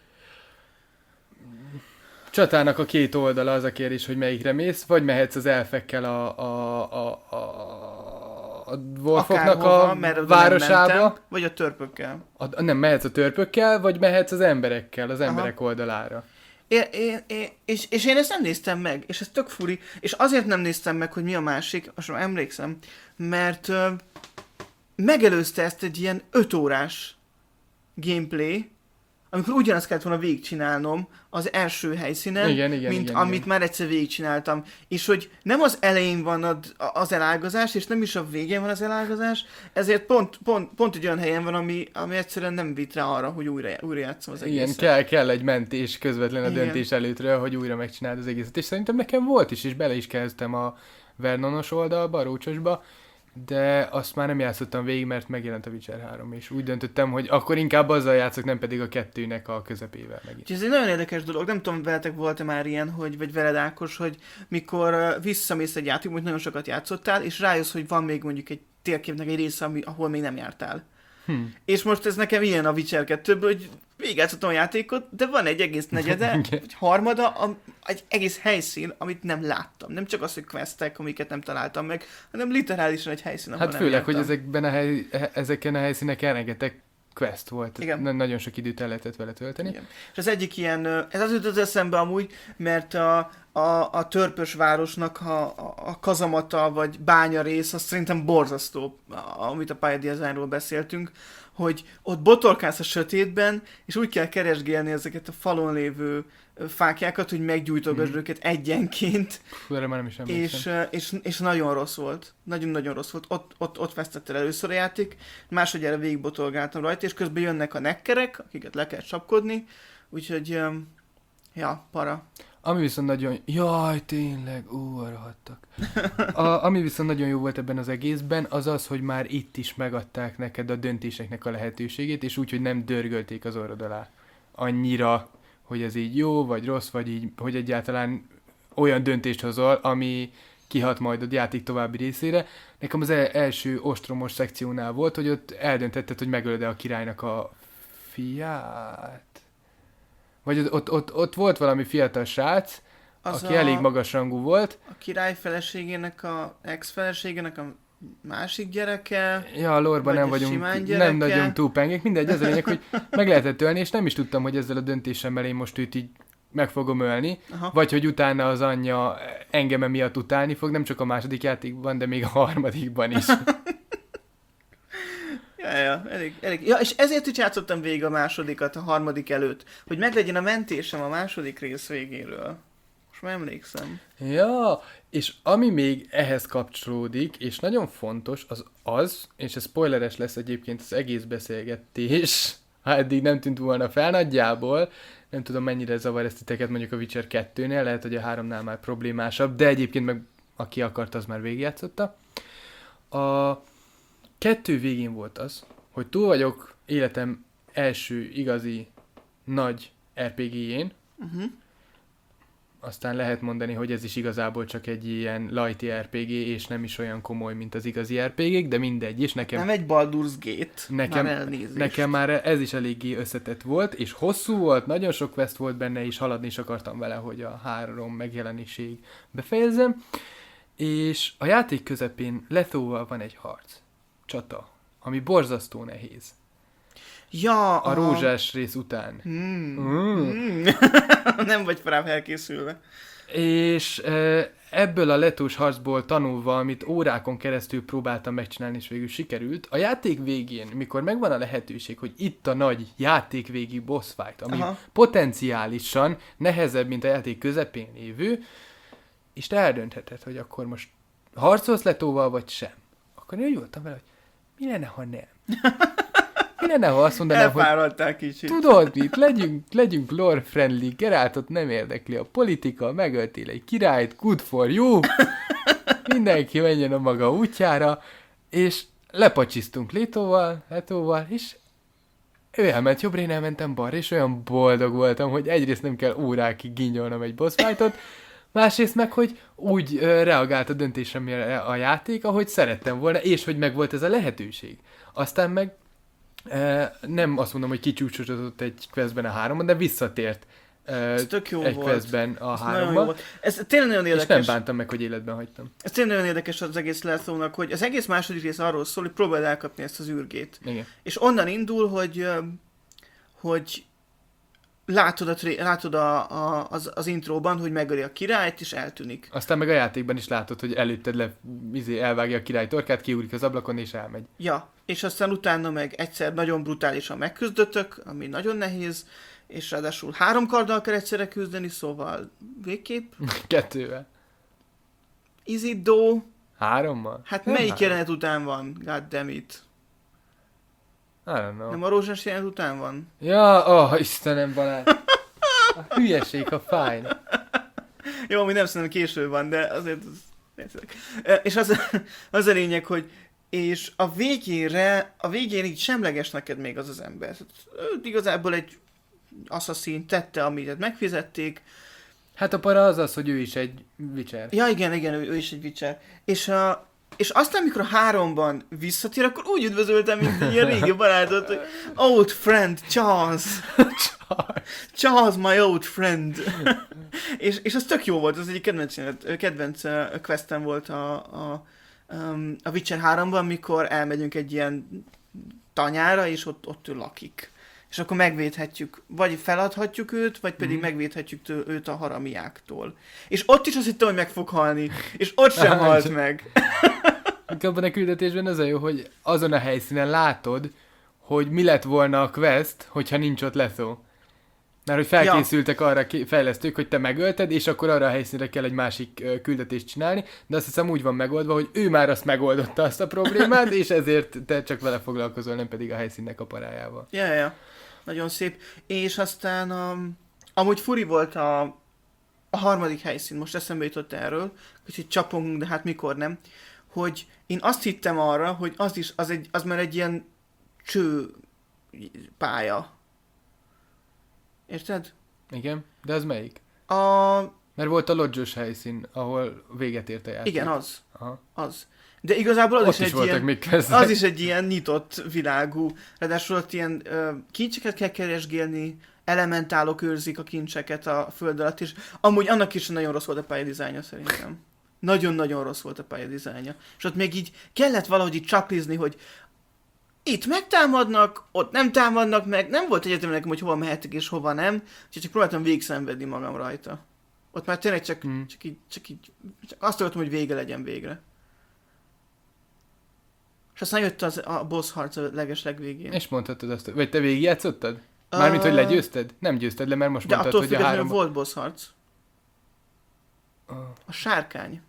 Speaker 2: csatának a két oldala az a kérdés, hogy melyikre mész, vagy mehetsz az elfekkel a, a, a, a, a dwarfoknak
Speaker 1: Akárhova,
Speaker 2: a
Speaker 1: mert oda nem
Speaker 2: városába.
Speaker 1: mentem, vagy a törpökkel.
Speaker 2: A, nem, mehetsz a törpökkel, vagy mehetsz az emberekkel, az
Speaker 1: Aha.
Speaker 2: emberek oldalára.
Speaker 1: É, é, é, és, és én ezt nem néztem meg, és ez tök furi, és azért nem néztem meg, hogy mi a másik, most már emlékszem, mert ö, megelőzte ezt egy ilyen öt órás gameplay, amikor ugyanazt kellett volna végigcsinálnom az első helyszínen,
Speaker 2: Igen, igen,
Speaker 1: mint
Speaker 2: igen,
Speaker 1: amit
Speaker 2: igen.
Speaker 1: már egyszer végigcsináltam. És hogy nem az elején van ad, az elágazás, és nem is a végén van az elágazás, ezért pont, pont, pont egy olyan helyen van, ami, ami egyszerűen nem vitt rá arra, hogy újra, újra játszom az
Speaker 2: Igen,
Speaker 1: egészet.
Speaker 2: kell, kell egy mentés közvetlen a
Speaker 1: Igen.
Speaker 2: döntés előttről, hogy újra megcsináld az egészet. És szerintem nekem volt is, és bele is kezdtem a Vernonos oldalba, a Rócsosba, de azt már nem játszottam végig, mert megjelent a Witcher három, és úgy döntöttem, hogy akkor inkább azzal játszok, nem pedig a kettőnek a közepével megint.
Speaker 1: Úgyhogy ez egy nagyon érdekes dolog, nem tudom, veletek volt-e már ilyen, hogy, vagy veled Ákos, hogy mikor uh, visszamész egy játékba, hogy nagyon sokat játszottál, és rájössz, hogy van még mondjuk egy térképnek egy része, ami, ahol még nem jártál.
Speaker 2: Hm.
Speaker 1: És most ez nekem ilyen a Witcher kettőből, hogy végigjátszottam a játékot, de van egy egész negyede,
Speaker 2: Igen.
Speaker 1: vagy harmada, a, egy egész helyszín, amit nem láttam. Nem csak az, hogy questek, amiket nem találtam meg, hanem literálisan egy helyszín, ahol
Speaker 2: Hát
Speaker 1: nem
Speaker 2: főleg, hogy
Speaker 1: jártam.
Speaker 2: ezekben a hely, ezeken a helyszíneken rengeteg quest volt.
Speaker 1: Igen.
Speaker 2: Na- nagyon sok időt el lehetett vele tölteni.
Speaker 1: Igen. És az egyik ilyen, ö, ez az jutott eszembe amúgy, mert a, a, a törpös városnak a, a, a kazamata vagy bánya rész, az szerintem borzasztó, a- amit a pályadiazánról beszéltünk, hogy ott botorkálsz a sötétben, és úgy kell keresgélni ezeket a falon lévő ö, fákjákat, hogy meggyújtogasd
Speaker 2: Mhm.
Speaker 1: őket egyenként,
Speaker 2: Fú, erre már nem is emlékszem.
Speaker 1: és, ö, és, és nagyon rossz volt. Nagyon-nagyon rossz volt. Ott, ott, ott vesztett el először a játék, másodjára végigbotolgáltam rajta, és közben jönnek a nekkerek, akiket le kell csapkodni, úgyhogy, öm, ja, para.
Speaker 2: Ami viszont nagyon... Jaj, tényleg, ú, arra hattak. A, ami viszont nagyon jó volt ebben az egészben, az az, hogy már itt is megadták neked a döntéseknek a lehetőségét, és úgy, hogy nem dörgölték az orrod alá annyira, hogy ez így jó, vagy rossz, vagy így, hogy egyáltalán olyan döntést hozol, ami kihat majd a játék további részére. Nekem az el- első ostromos szekciónál volt, hogy ott eldöntetted, hogy megölöd-e a királynak a fiát. Vagy ott, ott, ott, ott volt valami fiatal srác,
Speaker 1: Az
Speaker 2: aki
Speaker 1: a,
Speaker 2: elég magas rangú volt.
Speaker 1: a király feleségének, a ex-feleségének a másik gyereke,
Speaker 2: Ja, a lorban
Speaker 1: Vagy
Speaker 2: nem
Speaker 1: a
Speaker 2: vagyunk,
Speaker 1: simán gyereke.
Speaker 2: nem nagyon túlpengek. Mindegy, az a lényeg, hogy meg lehetett ölni, és nem is tudtam, hogy ezzel a döntésemmel én most őt így meg fogom ölni.
Speaker 1: aha,
Speaker 2: Vagy hogy utána az anyja engem emiatt utálni fog, nem csak a második játékban, de még a harmadikban is.
Speaker 1: ja, ja, elég, elég. Ja, és ezért is játszottam végig a másodikat a harmadik előtt, hogy meglegyen a mentésem a második rész végéről. Most már emlékszem.
Speaker 2: Ja, és ami még ehhez kapcsolódik, és nagyon fontos, az az, és ez spoileres lesz egyébként az egész beszélgetés, ha eddig nem tűnt volna fel nagyjából, nem tudom mennyire zavar ezt titeket mondjuk a Witcher kettőnél, lehet, hogy a háromnál már problémásabb, de egyébként meg aki akart, az már végigjátszotta. A kettő végén volt az, hogy túl vagyok életem első igazi nagy er pé gé-jén,
Speaker 1: Uh-huh.
Speaker 2: aztán lehet mondani, hogy ez is igazából csak egy ilyen lighty er pé gé, és nem is olyan komoly, mint az igazi er pé gék, de mindegy, és nekem,
Speaker 1: Nem egy Baldur's Gate.
Speaker 2: Nekem-
Speaker 1: Már elnézést.
Speaker 2: nekem már ez is eléggé összetett volt, és hosszú volt, nagyon sok quest volt benne, és haladni is akartam vele, hogy a három megjelenésig befejezzem, és a játék közepén Lethóval van egy harc, csata, ami borzasztó nehéz.
Speaker 1: Ja,
Speaker 2: A rózsás rész után.
Speaker 1: Hmm.
Speaker 2: Mm.
Speaker 1: Hmm. Nem vagy rá felkészülve.
Speaker 2: És e, ebből a letós harcból tanulva, amit órákon keresztül próbáltam megcsinálni, és végül sikerült, a játék végén, mikor megvan a lehetőség, hogy itt a nagy játékvégi boss fight, ami
Speaker 1: Aha.
Speaker 2: potenciálisan nehezebb, mint a játék közepén lévő, és te eldöntheted, hogy akkor most harcolsz letóval, vagy sem. Akkor én úgy voltam vele, hogy mi lenne, ha nem? Mi lenne, ha azt mondanám, hogy
Speaker 1: Elfáradtál kicsit.
Speaker 2: tudod mit, legyünk, legyünk lore friendly, Geraltot nem érdekli a politika, megöltél egy királyt, good for you, mindenki menjen a maga útjára, és lepacsisztunk Létóval, Letóval, és ő elment jobbra, én elmentem balra, és olyan boldog voltam, hogy egyrészt nem kell órákig gínyolnom egy boss fightot, másrészt meg, hogy úgy ö, reagált a döntésemre a játék, ahogy szerettem volna, és hogy megvolt ez a lehetőség. Aztán meg e, nem azt mondom, hogy kicsúcsosodott egy questben a háromban, de visszatért
Speaker 1: Ez tök jó
Speaker 2: egy
Speaker 1: volt.
Speaker 2: questben a
Speaker 1: Ez nagyon jó
Speaker 2: háromban.
Speaker 1: volt. Ez tényleg nagyon
Speaker 2: És
Speaker 1: érdekes.
Speaker 2: nem bántam meg, hogy életben hagytam.
Speaker 1: Ez tényleg nagyon érdekes az egész Lethal-nak, hogy az egész második rész arról szól, hogy próbáld elkapni ezt az űrgét.
Speaker 2: Igen.
Speaker 1: És onnan indul, hogy, ö, hogy látod, a, tré- látod a, a, az, az intróban, hogy megöli a királyt, és eltűnik.
Speaker 2: Aztán meg a játékban is látod, hogy előtted le, izé, elvágja a király torkát, kiugrik az ablakon, és elmegy.
Speaker 1: Ja, és aztán utána meg egyszer nagyon brutálisan megküzdötök, ami nagyon nehéz, és ráadásul három karddal kell egyszerre küzdeni, szóval végképp.
Speaker 2: Kettővel.
Speaker 1: Is it though?
Speaker 2: Hárommal?
Speaker 1: Hát
Speaker 2: Nem
Speaker 1: melyik
Speaker 2: három.
Speaker 1: jelenet után van? God damn it.
Speaker 2: I don't know.
Speaker 1: Nem a rózsás jelenet után van?
Speaker 2: Ja, oh, Istenem, Balázs. A hülyeség, a fájn.
Speaker 1: Jó, mi nem szerintem késő van, de azért az... E, És az, az a lényeg, hogy és a végére, a végén így semleges neked még az az ember. Őt igazából egy asszaszín tette, amit megfizették.
Speaker 2: Hát a para az az, hogy ő is egy Witcher.
Speaker 1: Ja, igen, igen, ő, ő is egy Witcher. És, a, és aztán, amikor a háromban visszatér, akkor úgy üdvözöltem, mint egy ilyen régi barátot, hogy old friend, Charles. Charles, my old friend. és, és az tök jó volt, az egyik kedvenc, kedvenc uh, questem volt a, a, um, a Witcher háromban, amikor elmegyünk egy ilyen tanyára, és ott, ott ő lakik. És akkor megvédhetjük, vagy feladhatjuk őt, vagy pedig mm. megvédhetjük tő, őt a haramiáktól. És ott is azt hittem, hogy meg fog halni, és ott sem halt meg.
Speaker 2: Abban a küldetésben az a jó, hogy azon a helyszínen látod, hogy mi lett volna a quest, hogyha nincs ott Lethal. Mert hogy felkészültek ja. arra fejlesztők, hogy te megölted, és akkor arra a helyszínre kell egy másik uh, küldetést csinálni, de azt hiszem úgy van megoldva, hogy ő már azt megoldotta azt a problémát, és ezért te csak vele foglalkozol, nem pedig a helyszínnek a parájával.
Speaker 1: Ja, ja, nagyon szép. És aztán um, amúgy furi volt a, a harmadik helyszín, most eszembe jutott erről, kicsit csapongunk, de hát mikor nem, hogy én azt hittem arra, hogy az is, az, egy, az már egy ilyen cső pálya. Érted?
Speaker 2: Igen, de az melyik?
Speaker 1: A...
Speaker 2: Mert volt a lodge-os helyszín, ahol véget ért a játék.
Speaker 1: Igen, az.
Speaker 2: Aha.
Speaker 1: Az. De igazából az
Speaker 2: ott
Speaker 1: is,
Speaker 2: is
Speaker 1: egy
Speaker 2: voltak
Speaker 1: ilyen,
Speaker 2: még kezdek.
Speaker 1: az is egy ilyen nyitott világú, ráadásul ott ilyen ö, kincseket kell keresgélni, elementálok őrzik a kincseket a föld alatt, és amúgy annak is nagyon rossz volt a pályadizájnja szerintem. Nagyon-nagyon rossz volt a pályadizájnja. És ott még így kellett valahogy így csaplizni, hogy itt megtámadnak, ott nem támadnak meg, nem volt egyetem nekem, hogy hova mehetek és hova nem, úgyhogy csak próbáltam végigszenvedni magam rajta. Ott már tényleg csak, hmm. csak, így, csak így, csak azt akartam, hogy vége legyen végre. És aztán jött az, a boss harc a leges legvégén.
Speaker 2: És mondhatod azt, vagy te végigjátszottad? Mármint, hogy legyőzted? Nem győzted le, mert most
Speaker 1: de
Speaker 2: mondtad, hogy a három...
Speaker 1: De volt boss harc.
Speaker 2: Oh.
Speaker 1: A sárkány.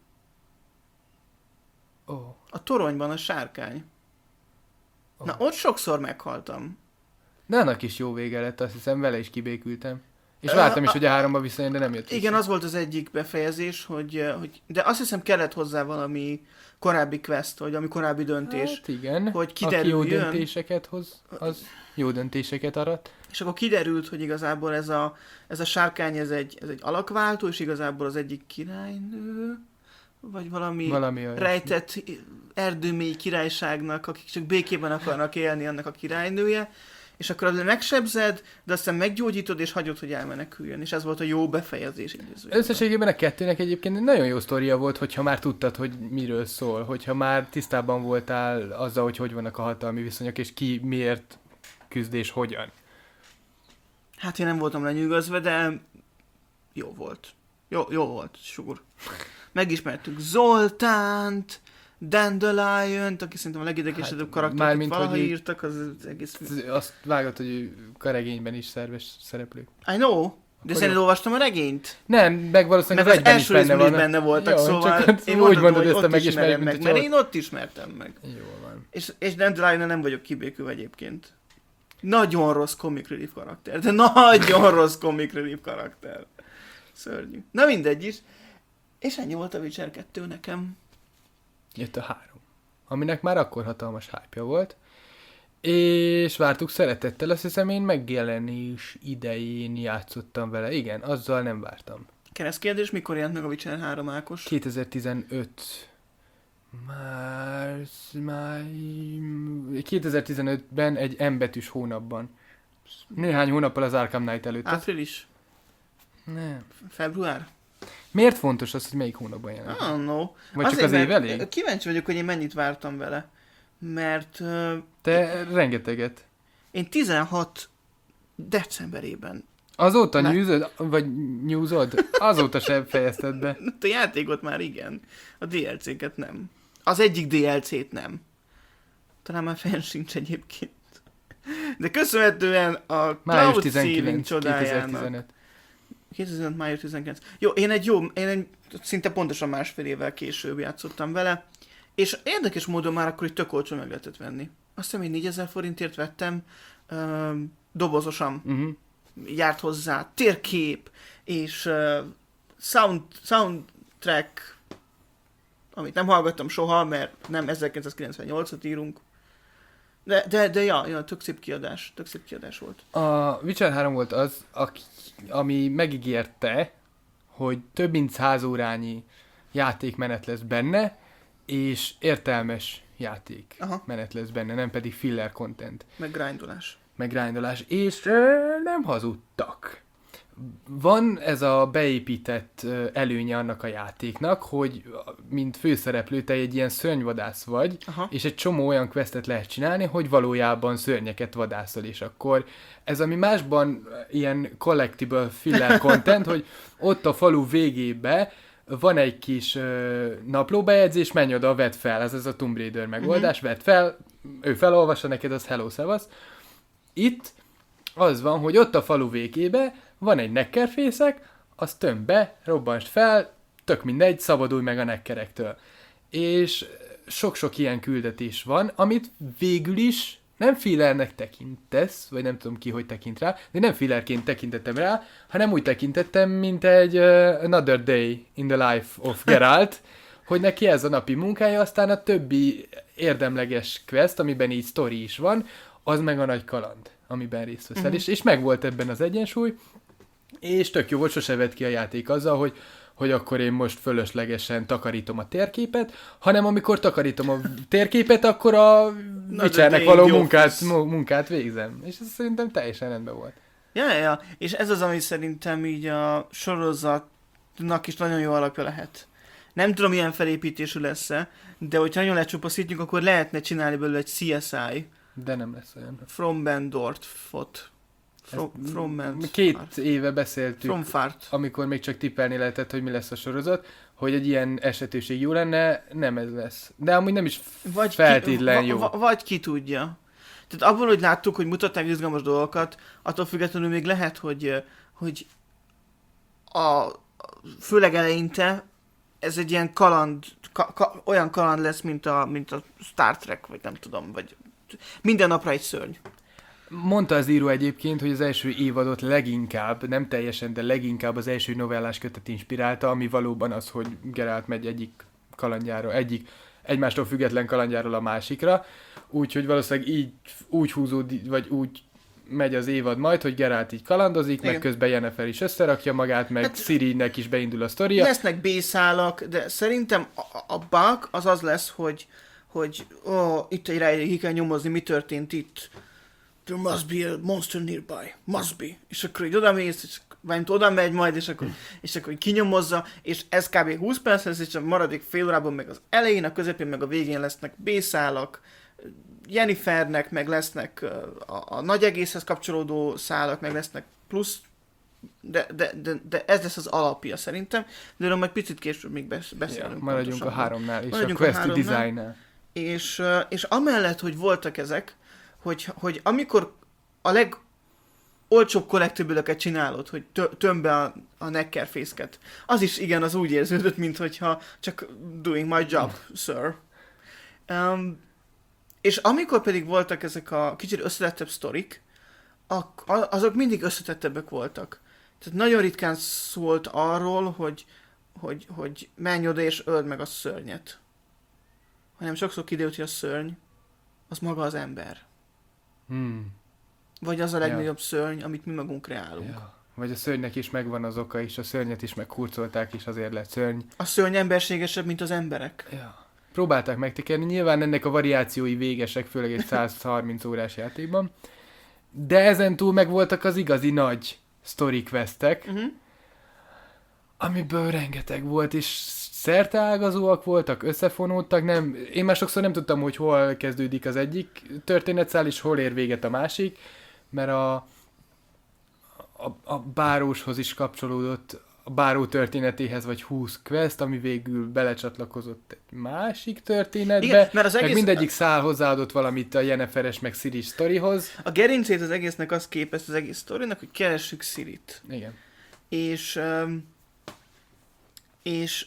Speaker 2: Oh.
Speaker 1: A toronyban a sárkány. Oh. Na, ott sokszor meghaltam.
Speaker 2: De annak is jó vége lett, azt hiszem, vele is kibékültem. És vártam is, hogy a háromba visszajön, de nem jött
Speaker 1: Igen, vissza. Az volt az egyik befejezés, hogy, hogy... De azt hiszem kellett hozzá valami korábbi quest, vagy ami korábbi döntés.
Speaker 2: Hát igen,
Speaker 1: hogy kiderüljön.
Speaker 2: Aki jó döntéseket hoz, az jó döntéseket arat.
Speaker 1: És akkor kiderült, hogy igazából ez a, ez a sárkány, ez egy, ez egy alakváltó, és igazából az egyik királynő, vagy valami,
Speaker 2: valami
Speaker 1: rejtett erdőmély királyságnak, akik csak békében akarnak élni, annak a királynője, és akkor az megsebzed, de aztán meggyógyítod, és hagyod, hogy elmeneküljön. És ez volt a jó befejezés.
Speaker 2: Összességében a kettőnek egyébként egy nagyon jó sztoria volt, hogyha már tudtad, hogy miről szól, hogyha már tisztában voltál azzal, hogy hogy vannak a hatalmi viszonyok, és ki miért küzd és hogyan.
Speaker 1: Hát én nem voltam lenyűgözve, de jó volt. Jó, jó volt, sugur. Megismertük Zoltánt, Dandelion-t, aki szerintem a legidegesítőbb hát, karakter, akit valaha hogy írtak, az, az egész...
Speaker 2: Azt vágod, hogy ő a regényben is szerves szereplő.
Speaker 1: I know, de szerintem olvastam a regényt.
Speaker 2: Nem, meg valószínűleg
Speaker 1: meg
Speaker 2: az egyben is benne, van.
Speaker 1: benne voltak, jó, szóval
Speaker 2: én úgy mondom, hogy ezt megismerem
Speaker 1: meg, mert én ott ismertem meg.
Speaker 2: Jól van.
Speaker 1: És, és Dandelion nem vagyok kibékülve egyébként. Nagyon rossz comic relief karakter, de nagyon rossz comic relief karakter. Szörnyű. Na mindegy is. És ennyi volt a Witcher kettő nekem.
Speaker 2: Jött a három, aminek már akkor hatalmas hype-ja volt, és vártuk szeretettel, azt hiszem én megjelenés idején játszottam vele, igen, azzal nem vártam.
Speaker 1: Keresztkérdés, mikor jelent meg a Witcher három, Ákos?
Speaker 2: kétezer-tizenöt Már... már... kétezer-tizenötben egy M betűs hónapban. Néhány hónappal az Arkham Knight előtt.
Speaker 1: Április?
Speaker 2: Nem.
Speaker 1: Február?
Speaker 2: Miért fontos az, hogy melyik hónapban jelenik?
Speaker 1: Ah, no.
Speaker 2: Vagy csak az év elég?
Speaker 1: Kíváncsi vagyok, hogy én mennyit vártam vele. Mert... Uh,
Speaker 2: Te rengeteget.
Speaker 1: Én tizenhat decemberében.
Speaker 2: Azóta
Speaker 1: Már...
Speaker 2: nyúzod? Vagy nyúzod? Azóta sem fejezted be.
Speaker 1: A játékot már igen. A dé el cé-ket nem. Az egyik dé el cét nem. Talán már fenn sincs egyébként. De köszönhetően a Cloud Saving csodájának.
Speaker 2: kétezer-tizenöt.
Speaker 1: kétezer-tizenöt. május tizenkilenc. Jó, én egy jó, én egy szinte pontosan másfél évvel később játszottam vele, és érdekes módon már akkor egy tök olcsó meg lehetett venni. Azt hiszem, hogy négyezer forintért vettem, uh, dobozosan uh-huh. járt hozzá, térkép, és uh, sound, soundtrack, amit nem hallgattam soha, mert nem ezerkilencszázkilencvennyolcat írunk. De, de, de ja, ja, tök szép kiadás, tök szép kiadás volt.
Speaker 2: A Witcher három volt az, aki, ami megígérte, hogy több mint száz órányi játékmenet lesz benne, és értelmes játék Aha. menet lesz benne, nem pedig filler content.
Speaker 1: Meg grindolás.
Speaker 2: Meg grindolás, és ö, nem hazudtak. Van ez a beépített előnye annak a játéknak, hogy mint főszereplő te egy ilyen szörnyvadász vagy, Aha. és egy csomó olyan questet lehet csinálni, hogy valójában szörnyeket vadászol, és akkor ez, ami másban ilyen collectible filler content, hogy ott a falu végébe van egy kis ö, naplóbejegyzés, menj oda, vedd fel, ez, ez a Tomb Raider megoldás, uh-huh. vedd fel, ő felolvassa neked, az hello, szevasz. Itt az van, hogy ott a falu végébe van egy nekkerfészek, az tömb be, robbansd fel, tök mindegy, szabadulj meg a nekkerektől. És sok-sok ilyen küldetés van, amit végül is nem fillernek tekintesz, vagy nem tudom ki, hogy tekint rá, de nem fillerként tekintettem rá, hanem úgy tekintettem, mint egy uh, Another Day in the Life of Geralt, hogy neki ez a napi munkája, aztán a többi érdemleges quest, amiben így sztori is van, az meg a nagy kaland, amiben részt veszel. Uh-huh. És, és megvolt ebben az egyensúly, és tök jó volt, sose vett ki a játék azzal, hogy, hogy akkor én most fölöslegesen takarítom a térképet, hanem amikor takarítom a térképet, akkor a Witchernek való munkát, munkát végzem. És ez szerintem teljesen rendben volt.
Speaker 1: Ja, ja, ja, és ez az, ami szerintem így a sorozatnak is nagyon jó alapja lehet. Nem tudom, milyen felépítésű lesz-e, de hogyha nagyon lecsupaszítjuk, akkor lehetne csinálni belőle egy cé es i.
Speaker 2: De nem lesz olyan.
Speaker 1: From Bendorfot. From, from Bend.
Speaker 2: Két Fart. éve beszéltük,
Speaker 1: From Fart.
Speaker 2: amikor még csak tippelni lehetett, hogy mi lesz a sorozat, hogy egy ilyen esetőség jó lenne, nem ez lesz. De amúgy nem is vagy feltétlen ki, jó.
Speaker 1: V- vagy ki tudja. Tehát abból, hogy láttuk, hogy mutatták izgalmas dolgokat, attól függetlenül még lehet, hogy, hogy a, főleg eleinte ez egy ilyen kaland, ka, ka, olyan kaland lesz, mint a, mint a Star Trek, vagy nem tudom, vagy minden napra egy szörny.
Speaker 2: Mondta az író egyébként, hogy az első évadot leginkább, nem teljesen, de leginkább az első novellás kötet inspirálta, ami valóban az, hogy Geralt megy egyik kalandjáról, egyik egymástól független kalandjáról a másikra, úgyhogy valószínűleg így úgy húzódik, vagy úgy megy az évad majd, hogy Geralt így kalandozik, Igen. meg közben Yennefer is összerakja magát, meg hát, Cirinek is beindul a sztoria.
Speaker 1: Lesznek B-szálak, de szerintem a, a bug az az lesz, hogy, hogy ó, itt egy rejtély, ki kell nyomozni, mi történt itt. There must be a monster nearby. Must be. És akkor így odamész, és valamint oda megy majd, és akkor, és akkor kinyomozza, és ez kb. húsz perc lesz, és a maradék fél órában meg az elején, a közepén, meg a végén lesznek B-szálak, Yennefernek, meg lesznek a, a nagy egészhez kapcsolódó szálak, meg lesznek plusz, de, de, de, de ez lesz az alapja szerintem, de erről majd picit később még beszélünk. Ja,
Speaker 2: maradjunk a háromnál, és maradjunk a quest designnál.
Speaker 1: És, és amellett, hogy voltak ezek, hogy, hogy amikor a legolcsóbb collectible-öket csinálod, hogy tömb be a, a nekkerfészket, az is igen, az úgy érződött, minthogyha csak doing my job, sir. Um, és amikor pedig voltak ezek a kicsit összetettebb sztorik, azok mindig összetettebbek voltak. Tehát nagyon ritkán szólt arról, hogy, hogy, hogy menj oda és öld meg a szörnyet. Hanem sokszor kiderült, hogy a szörny az maga az ember.
Speaker 2: Hmm.
Speaker 1: Vagy az a legnagyobb ja. szörny, amit mi magunk kreálunk. Ja.
Speaker 2: Vagy a szörnynek is megvan az oka, és a szörnyet is megkurcolták, és azért lett szörny.
Speaker 1: A szörny emberségesebb, mint az emberek.
Speaker 2: Ja. Próbálták megtekerni, nyilván ennek a variációi végesek, főleg egy száz harminc órás játékban. De ezen túl meg voltak az igazi nagy story questek, uh-huh. amiből rengeteg volt, és szerteágazóak voltak, összefonódtak, nem, én már sokszor nem tudtam, hogy hol kezdődik az egyik történetszál, és hol ér véget a másik, mert a, a, a báróshoz is kapcsolódott, a báró történetéhez vagy húsz quest, ami végül belecsatlakozott egy másik történetbe, igen, mert az egész... meg mindegyik szál hozzáadott valamit a Yenneferes meg Ciri sztorihoz.
Speaker 1: A gerincét az egésznek az képest az egész sztorinak, hogy keressük Cirit.
Speaker 2: Igen.
Speaker 1: És, um, és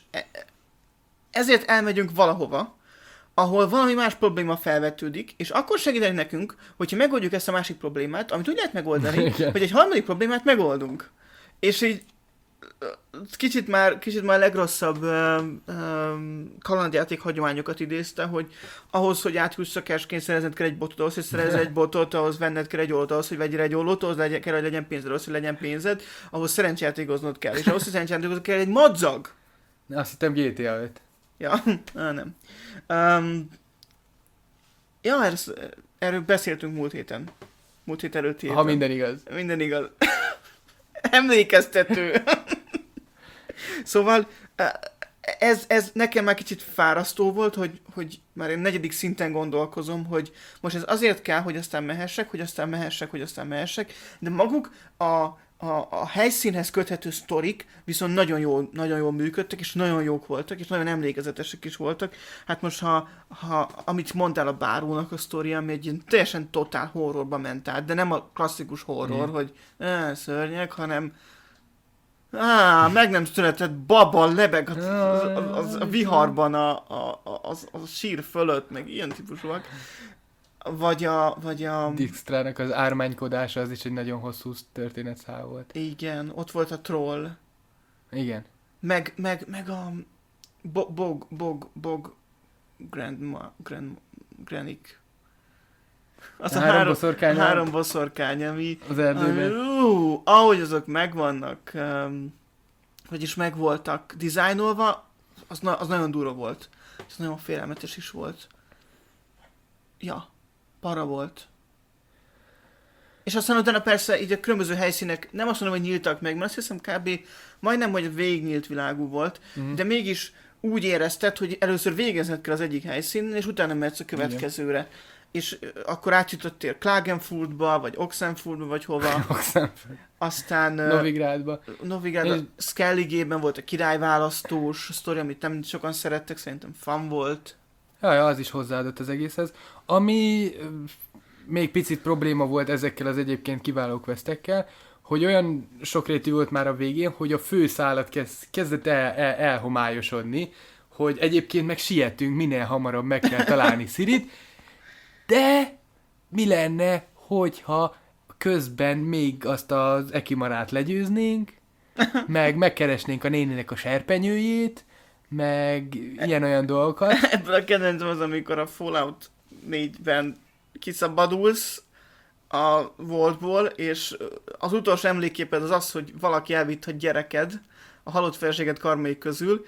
Speaker 1: ezért elmegyünk valahova, ahol valami más probléma felvetődik, és akkor segíteni nekünk, hogyha megoldjuk ezt a másik problémát, amit úgy lehet megoldani, igen, hogy egy harmadik problémát megoldunk. És így kicsit már, kicsit már a legrosszabb um, um, kalandjáték hagyományokat idézte, hogy ahhoz, hogy átjusszakássként szerezned kell egy botot, ahhoz, hogy szerezz egy botot, ahhoz venned kell egy ollót, ahhoz, hogy vegyél egy ollót, ahhoz legyen, kell, hogy legyen pénzed, ahhoz, hogy legyen pénzed, ahhoz szerencsejátékoznod kell, és ahhoz, hogy szerencsejátékoznod kell egy madzag.
Speaker 2: Azt hittem gé té á öt.
Speaker 1: Ja, á, nem. Um, ja, erről, erről beszéltünk múlt héten. Múlt hét előtt héten.
Speaker 2: Ha minden igaz.
Speaker 1: Minden igaz. Emlékeztető. Szóval ez, ez nekem már kicsit fárasztó volt, hogy, hogy már én negyedik szinten gondolkozom, hogy most ez azért kell, hogy aztán mehessek, hogy aztán mehessek, hogy aztán mehessek, de maguk a, a, a helyszínhez köthető sztorik viszont nagyon jól, nagyon jól működtek, és nagyon jók voltak, és nagyon emlékezetesek is voltak. Hát most, ha, ha amit mondtál a bárónak a sztoria, ami egy ilyen teljesen totál horrorba ment át, de nem a klasszikus horror, mm. hogy eh, szörnyek, hanem Á, meg nem született baba lebeg az, az, az, a viharban a, a, a, az, a sír fölött, meg ilyen típusúak. Vagy a... Vagy a...
Speaker 2: Dijkstrának az ármánykodása, az is egy nagyon hosszú történetszál volt.
Speaker 1: Igen, ott volt a troll.
Speaker 2: Igen.
Speaker 1: Meg, meg, meg a... Bo, bog, bog, bog... Grandma... Grand, Granik... Az a, a három, három boszorkány, három boszorkány, ami...
Speaker 2: Az erdőben.
Speaker 1: Ú, ahogy azok megvannak, um, vagyis megvoltak dizájnolva, az, na, az nagyon durva volt. Az nagyon félelmetes is volt. Ja, para volt. És aztán utána persze így a különböző helyszínek, nem azt mondom, hogy nyíltak meg, mert azt hiszem kb. Majdnem, hogy végignyílt világú volt, mm. de mégis úgy érezted, hogy először végezned kell az egyik helyszínen, és utána mehetsz a következőre. Igen. És akkor átjutottél Klagenfurtba, vagy Oxenfurtba, vagy hova.
Speaker 2: Oxenfurt.
Speaker 1: Aztán...
Speaker 2: Novigradba.
Speaker 1: Novigradba. És... Skelligében volt a királyválasztós sztori, amit nem sokan szerettek, szerintem fun volt.
Speaker 2: Jaj, az is hozzáadott az egészhez. Ami még picit probléma volt ezekkel az egyébként kiváló questekkel, hogy olyan sokrétű volt már a végén, hogy a főszálat kezd, kezdett el, el, elhomályosodni, hogy egyébként meg sietünk, minél hamarabb meg kell találni Cirit, de mi lenne, hogyha közben még azt az Ekimarát legyőznénk, meg megkeresnénk a néninek a serpenyőjét, meg ilyen-olyan dolgokat.
Speaker 1: Ebből a kedvencem az, amikor a Fallout négyben kiszabadulsz a Vaultból, és az utolsó emlékképed az az, hogy valaki elvitt a gyereked, a halott feleséged karmai közül,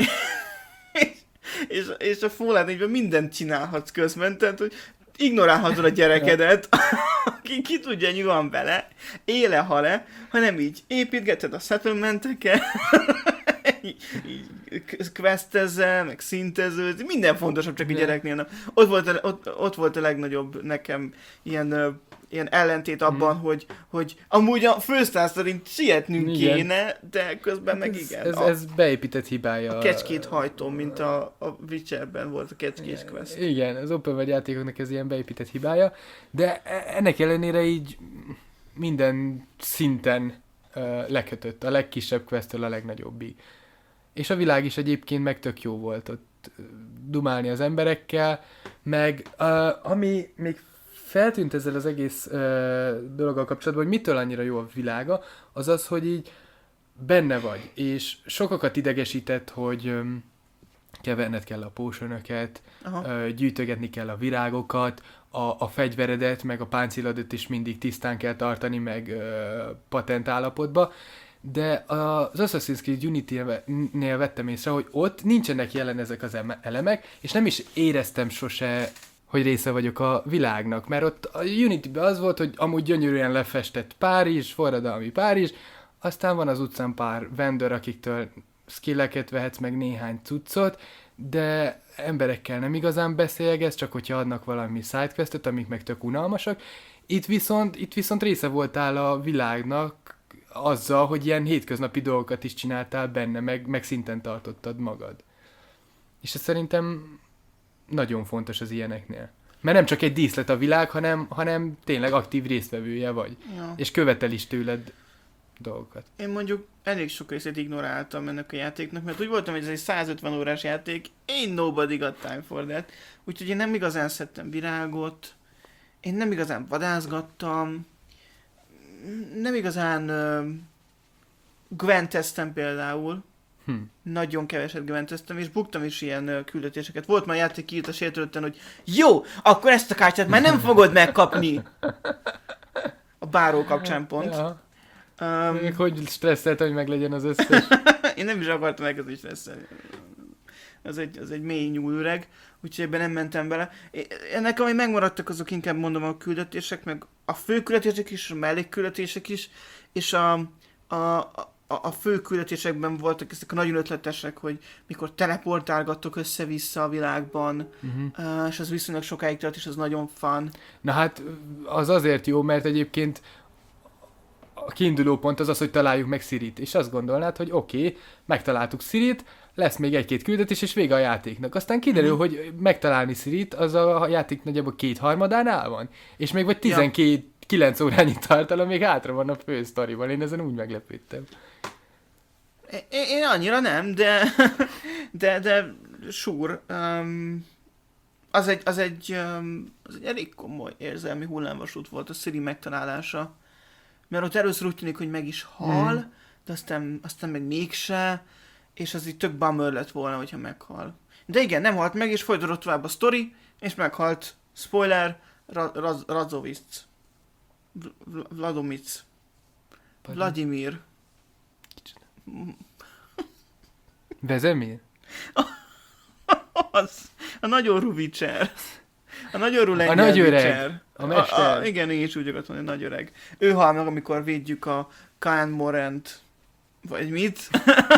Speaker 1: és, és a Fallout négyben mindent csinálhatsz közben, tehát, hogy ignorálhatod a gyerekedet, aki ki tudja, hogy van vele, éle, hal-e, hanem így építgeted a settlementeket, így, így questezzel, meg szinteződ, minden fontosabb csak a gyereknél. Nem. Ott, volt a, ott, ott volt a legnagyobb nekem ilyen, ilyen ellentét abban, hmm. hogy, hogy amúgy a fősztár szerint sietnünk igen. kéne, de közben hát meg
Speaker 2: ez,
Speaker 1: igen.
Speaker 2: Ez,
Speaker 1: a,
Speaker 2: ez beépített hibája.
Speaker 1: A kecskét hajtó, mint a, a Witcherben volt a kecskés quest.
Speaker 2: Igen, az open world játékoknak ez ilyen beépített hibája, de ennek ellenére így minden szinten uh, lekötött, a legkisebb questtől a legnagyobbig. És a világ is egyébként meg tök jó volt ott dumálni az emberekkel, meg uh, ami még feltűnt ezzel az egész uh, dologgal kapcsolatban, hogy mitől annyira jó a világa, az az, hogy így benne vagy, és sokakat idegesített, hogy um, keverned kell a potionöket, uh, gyűjtögetni kell a virágokat, a, a fegyveredet, meg a páncélodat is mindig tisztán kell tartani, meg uh, patent állapotba, de az Assassin's Creed Unity-nél vettem észre, hogy ott nincsenek jelen ezek az elemek, és nem is éreztem sose, hogy része vagyok a világnak, mert ott a Unity-ben az volt, hogy amúgy gyönyörűen lefestett Párizs, forradalmi Párizs, aztán van az utcán pár vendor, akiktől skilleket vehetsz meg néhány cuccot, de emberekkel nem igazán beszélgetsz, csak hogyha adnak valami sidequestet, amik meg tök unalmasak. Itt viszont, itt viszont része voltál a világnak azzal, hogy ilyen hétköznapi dolgokat is csináltál benne, meg, meg szinten tartottad magad. És ez szerintem nagyon fontos az ilyeneknél. Mert nem csak egy díszlet a világ, hanem, hanem tényleg aktív résztvevője vagy.
Speaker 1: Ja.
Speaker 2: És követel is tőled dolgokat.
Speaker 1: Én mondjuk elég sok részét ignoráltam ennek a játéknak, mert úgy voltam, hogy ez egy százötven órás játék, ain't nobody got time for that. Úgyhogy én nem igazán szedtem virágot, én nem igazán vadászgattam, nem igazán uh, gwenteztem például, hm. Nagyon keveset gwenteztem, és buktam is ilyen uh, küldetéseket. Volt már játék kiírt a sértődötten, hogy jó, akkor ezt a kártyát már nem fogod megkapni. A báró kapcsán pont.
Speaker 2: Ja.
Speaker 1: Um,
Speaker 2: Még hogy stresszelt, hogy meglegyen az összes.
Speaker 1: Én nem is akartam elkezdeni stresszelni. Az egy, az egy mély nyúlüreg, úgyhogy ebben nem mentem bele. Ennek, ami megmaradtak, azok inkább mondom a küldetések, meg a fő küldetések is, a mellékküldetések is, és a, a, a, a fő küldetésekben voltak ezek a nagyon ötletesek, hogy mikor teleportálgattok össze-vissza a világban, uh-huh. és az viszonylag sokáig tart, és az nagyon fun.
Speaker 2: Na hát az azért jó, mert egyébként a kiinduló pont az az, hogy találjuk meg Sirit, és azt gondolnád, hogy oké, okay, megtaláltuk Sirit, lesz még egy-két küldetés, és vége a játéknak. Aztán kiderül, mm. hogy megtalálni Sirit, az a játék nagyjából kétharmadánál van, és még vagy tizenkilenc órányi tartalom még hátra van a fő sztoriban. Én ezen úgy meglepődtem.
Speaker 1: Én, én annyira nem, de de, de sure. Um, az, egy, az, egy, um, az egy elég komoly érzelmi hullámvasút volt a Siri megtalálása. Mert ott először úgy tűnik, hogy meg is hal, mm. de aztán, aztán meg mégse, és az így tök bummer lett volna, hogyha meghal. De igen, nem halt meg, és folytatott tovább a sztori, és meghalt, spoiler, Ra- Raz- Razovic. Vl- Vladomic. Vladimir.
Speaker 2: Vezemir?
Speaker 1: Az, a nagyon ruvicser. A nagy örül
Speaker 2: A nagy öreg. A mester.
Speaker 1: A, a, igen, én is úgy akartam mondani, nagy öreg. Ő hal meg, amikor védjük a Khan Morant, vagy mit,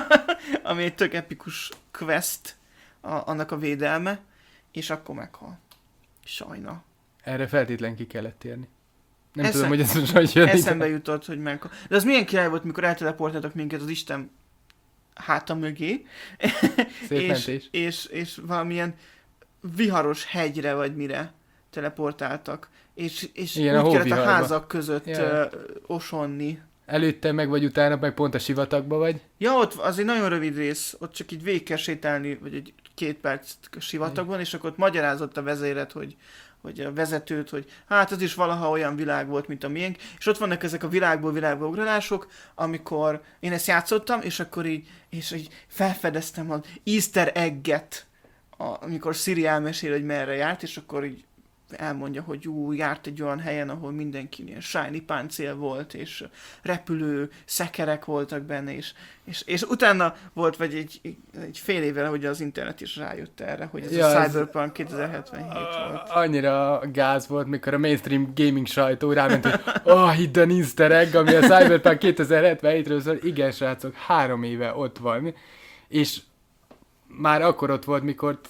Speaker 1: ami egy tök epikus quest, a, annak a védelme, és akkor meghal. Sajna.
Speaker 2: Erre feltétlen ki kellett térni. Nem
Speaker 1: Eszem,
Speaker 2: tudom, hogy ez most hogy jön.
Speaker 1: Eszembe ide. Jutott, hogy meghal. De az milyen király volt, mikor elteleportáltak minket az Isten háta mögé,
Speaker 2: Szép
Speaker 1: és,
Speaker 2: mentés.
Speaker 1: és, és valamilyen viharos hegyre, vagy mire teleportáltak, és, és
Speaker 2: igen,
Speaker 1: úgy
Speaker 2: a
Speaker 1: kellett a házak között
Speaker 2: ja.
Speaker 1: uh, osonni.
Speaker 2: Előtte meg, vagy utána, meg pont a sivatagba vagy?
Speaker 1: Ja, ott az egy nagyon rövid rész, ott csak így végig kell sétálni, vagy egy két perc a sivatagban, és akkor ott magyarázott a vezéret, hogy, hogy a vezetőt, hogy hát ez is valaha olyan világ volt, mint a miénk, és ott vannak ezek a világból világba ugrálások, amikor én ezt játszottam, és akkor így, és így felfedeztem az Easter egget, a, amikor Siri elmesél, hogy merre járt, és akkor így elmondja, hogy jú, járt egy olyan helyen, ahol mindenki ilyen shiny páncél volt, és repülő szekerek voltak benne, és, és, és utána volt vagy egy, egy fél évvel, hogy az internet is rájött erre, hogy ez ja, a Cyberpunk kétezer-hetvenhét volt.
Speaker 2: Annyira gáz volt, mikor a mainstream gaming sajtó ráment, hogy oh, hidden easter egg, ami a Cyberpunk kétezer-hetvenhétről szól. Igen, srácok, három éve ott van, és már akkor ott volt, mikor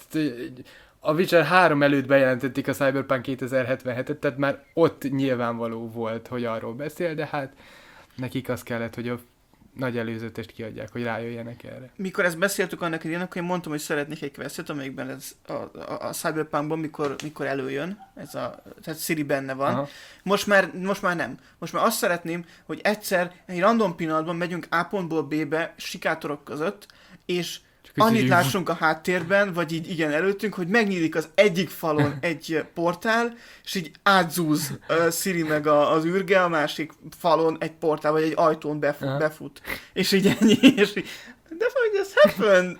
Speaker 2: a Witcher három előtt bejelentették a Cyberpunk kétezer-hetvenhetet, tehát már ott nyilvánvaló volt, hogy arról beszél, de hát nekik az kellett, hogy a nagy előzetest kiadják, hogy rájöjjenek erre.
Speaker 1: Mikor ezt beszéltük annak idején, akkor én mondtam, hogy szeretnék egy questet, amelyikben ez a, a, a Cyberpunkban, mikor, mikor előjön, ez a, tehát Siri benne van. Most már, most már nem. Most már azt szeretném, hogy egyszer egy random pillanatban megyünk A pontból B-be sikátorok között, és annyit lássunk a háttérben, vagy így igen előttünk, hogy megnyílik az egyik falon egy portál, és így átzúz uh, Siri meg a, az űrge, a másik falon egy portál, vagy egy ajtón befut, uh-huh. befut. És így ennyi, és így, de hogy ez happen?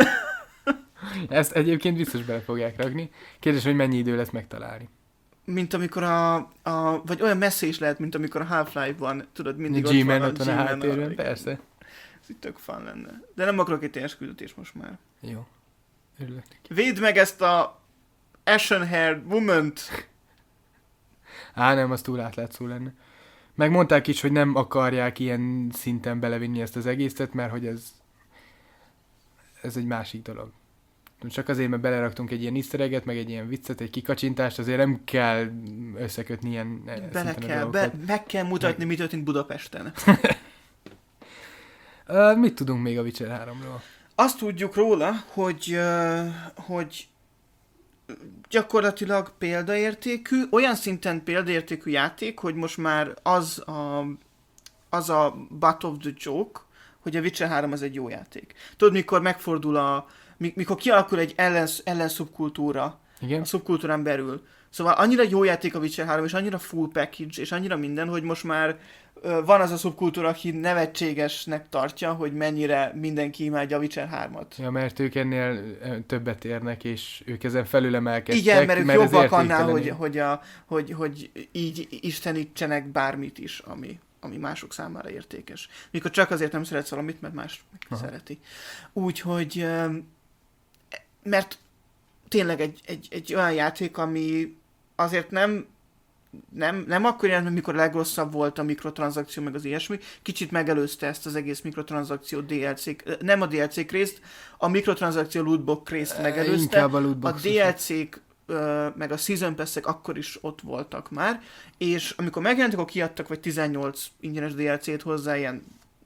Speaker 2: Ezt egyébként biztos bele fogják rakni. Kérdés, hogy mennyi idő lesz megtalálni.
Speaker 1: Mint amikor a, a, vagy olyan messze is lehet, mint amikor a Half-Life-ban, tudod, mindig
Speaker 2: a
Speaker 1: ott van
Speaker 2: a ott van a háttérben, persze.
Speaker 1: Ez így tök fun lenne. De nem akarok egy teljes küldetés most már.
Speaker 2: Jó. Örülök neki.
Speaker 1: Védd meg ezt a Ashen-haired woman-t!
Speaker 2: Á, nem, az túl átlátszó lenne. Meg mondták is, hogy nem akarják ilyen szinten belevinni ezt az egészet, mert hogy ez, ez egy másik dolog. Csak azért, mert beleraktunk egy ilyen easter egget, meg egy ilyen viccet, egy kikacsintást, azért nem kell összekötni ilyen
Speaker 1: Bele kell, be, meg kell mutatni, meg... mi történt Budapesten.
Speaker 2: uh, mit tudunk még a Witcher háromról?
Speaker 1: Azt tudjuk róla, hogy, uh, hogy gyakorlatilag példaértékű, olyan szinten példaértékű játék, hogy most már az a, az a butt of the joke, hogy a Witcher három az egy jó játék. Tudod, mikor megfordul a mikor kialakul egy ellen, ellenszubkultúra a szubkultúrán belül. Szóval annyira jó játék a Witcher három, és annyira full package, és annyira minden, hogy most már ö, van az a szubkultúra, aki nevetségesnek tartja, hogy mennyire mindenki imádja a Witcher hármat.
Speaker 2: Ja, mert ők ennél többet érnek, és ők ezen felülemelkedtek.
Speaker 1: Igen, mert ők mert jobbak annál, hogy, hogy, a, hogy, hogy így istenítsenek bármit is, ami, ami mások számára értékes. Mikor csak azért nem szeretsz valamit, mert más meg szereti. Úgyhogy... mert tényleg egy, egy, egy olyan játék, ami azért nem, nem, nem akkor jelent, mikor a legrosszabb volt a mikrotranszakció, meg az ilyesmi, kicsit megelőzte ezt az egész mikrotranszakció dé el cé, nem a dé el cé részt, a mikrotranszakció lootbox részt megelőzte,
Speaker 2: a,
Speaker 1: a dé el cé-k meg a Season Pass-ek akkor is ott voltak már, és amikor megjelentek, akkor kiadtak vagy tizennyolc ingyenes dé el cé-t hozzá, ilyen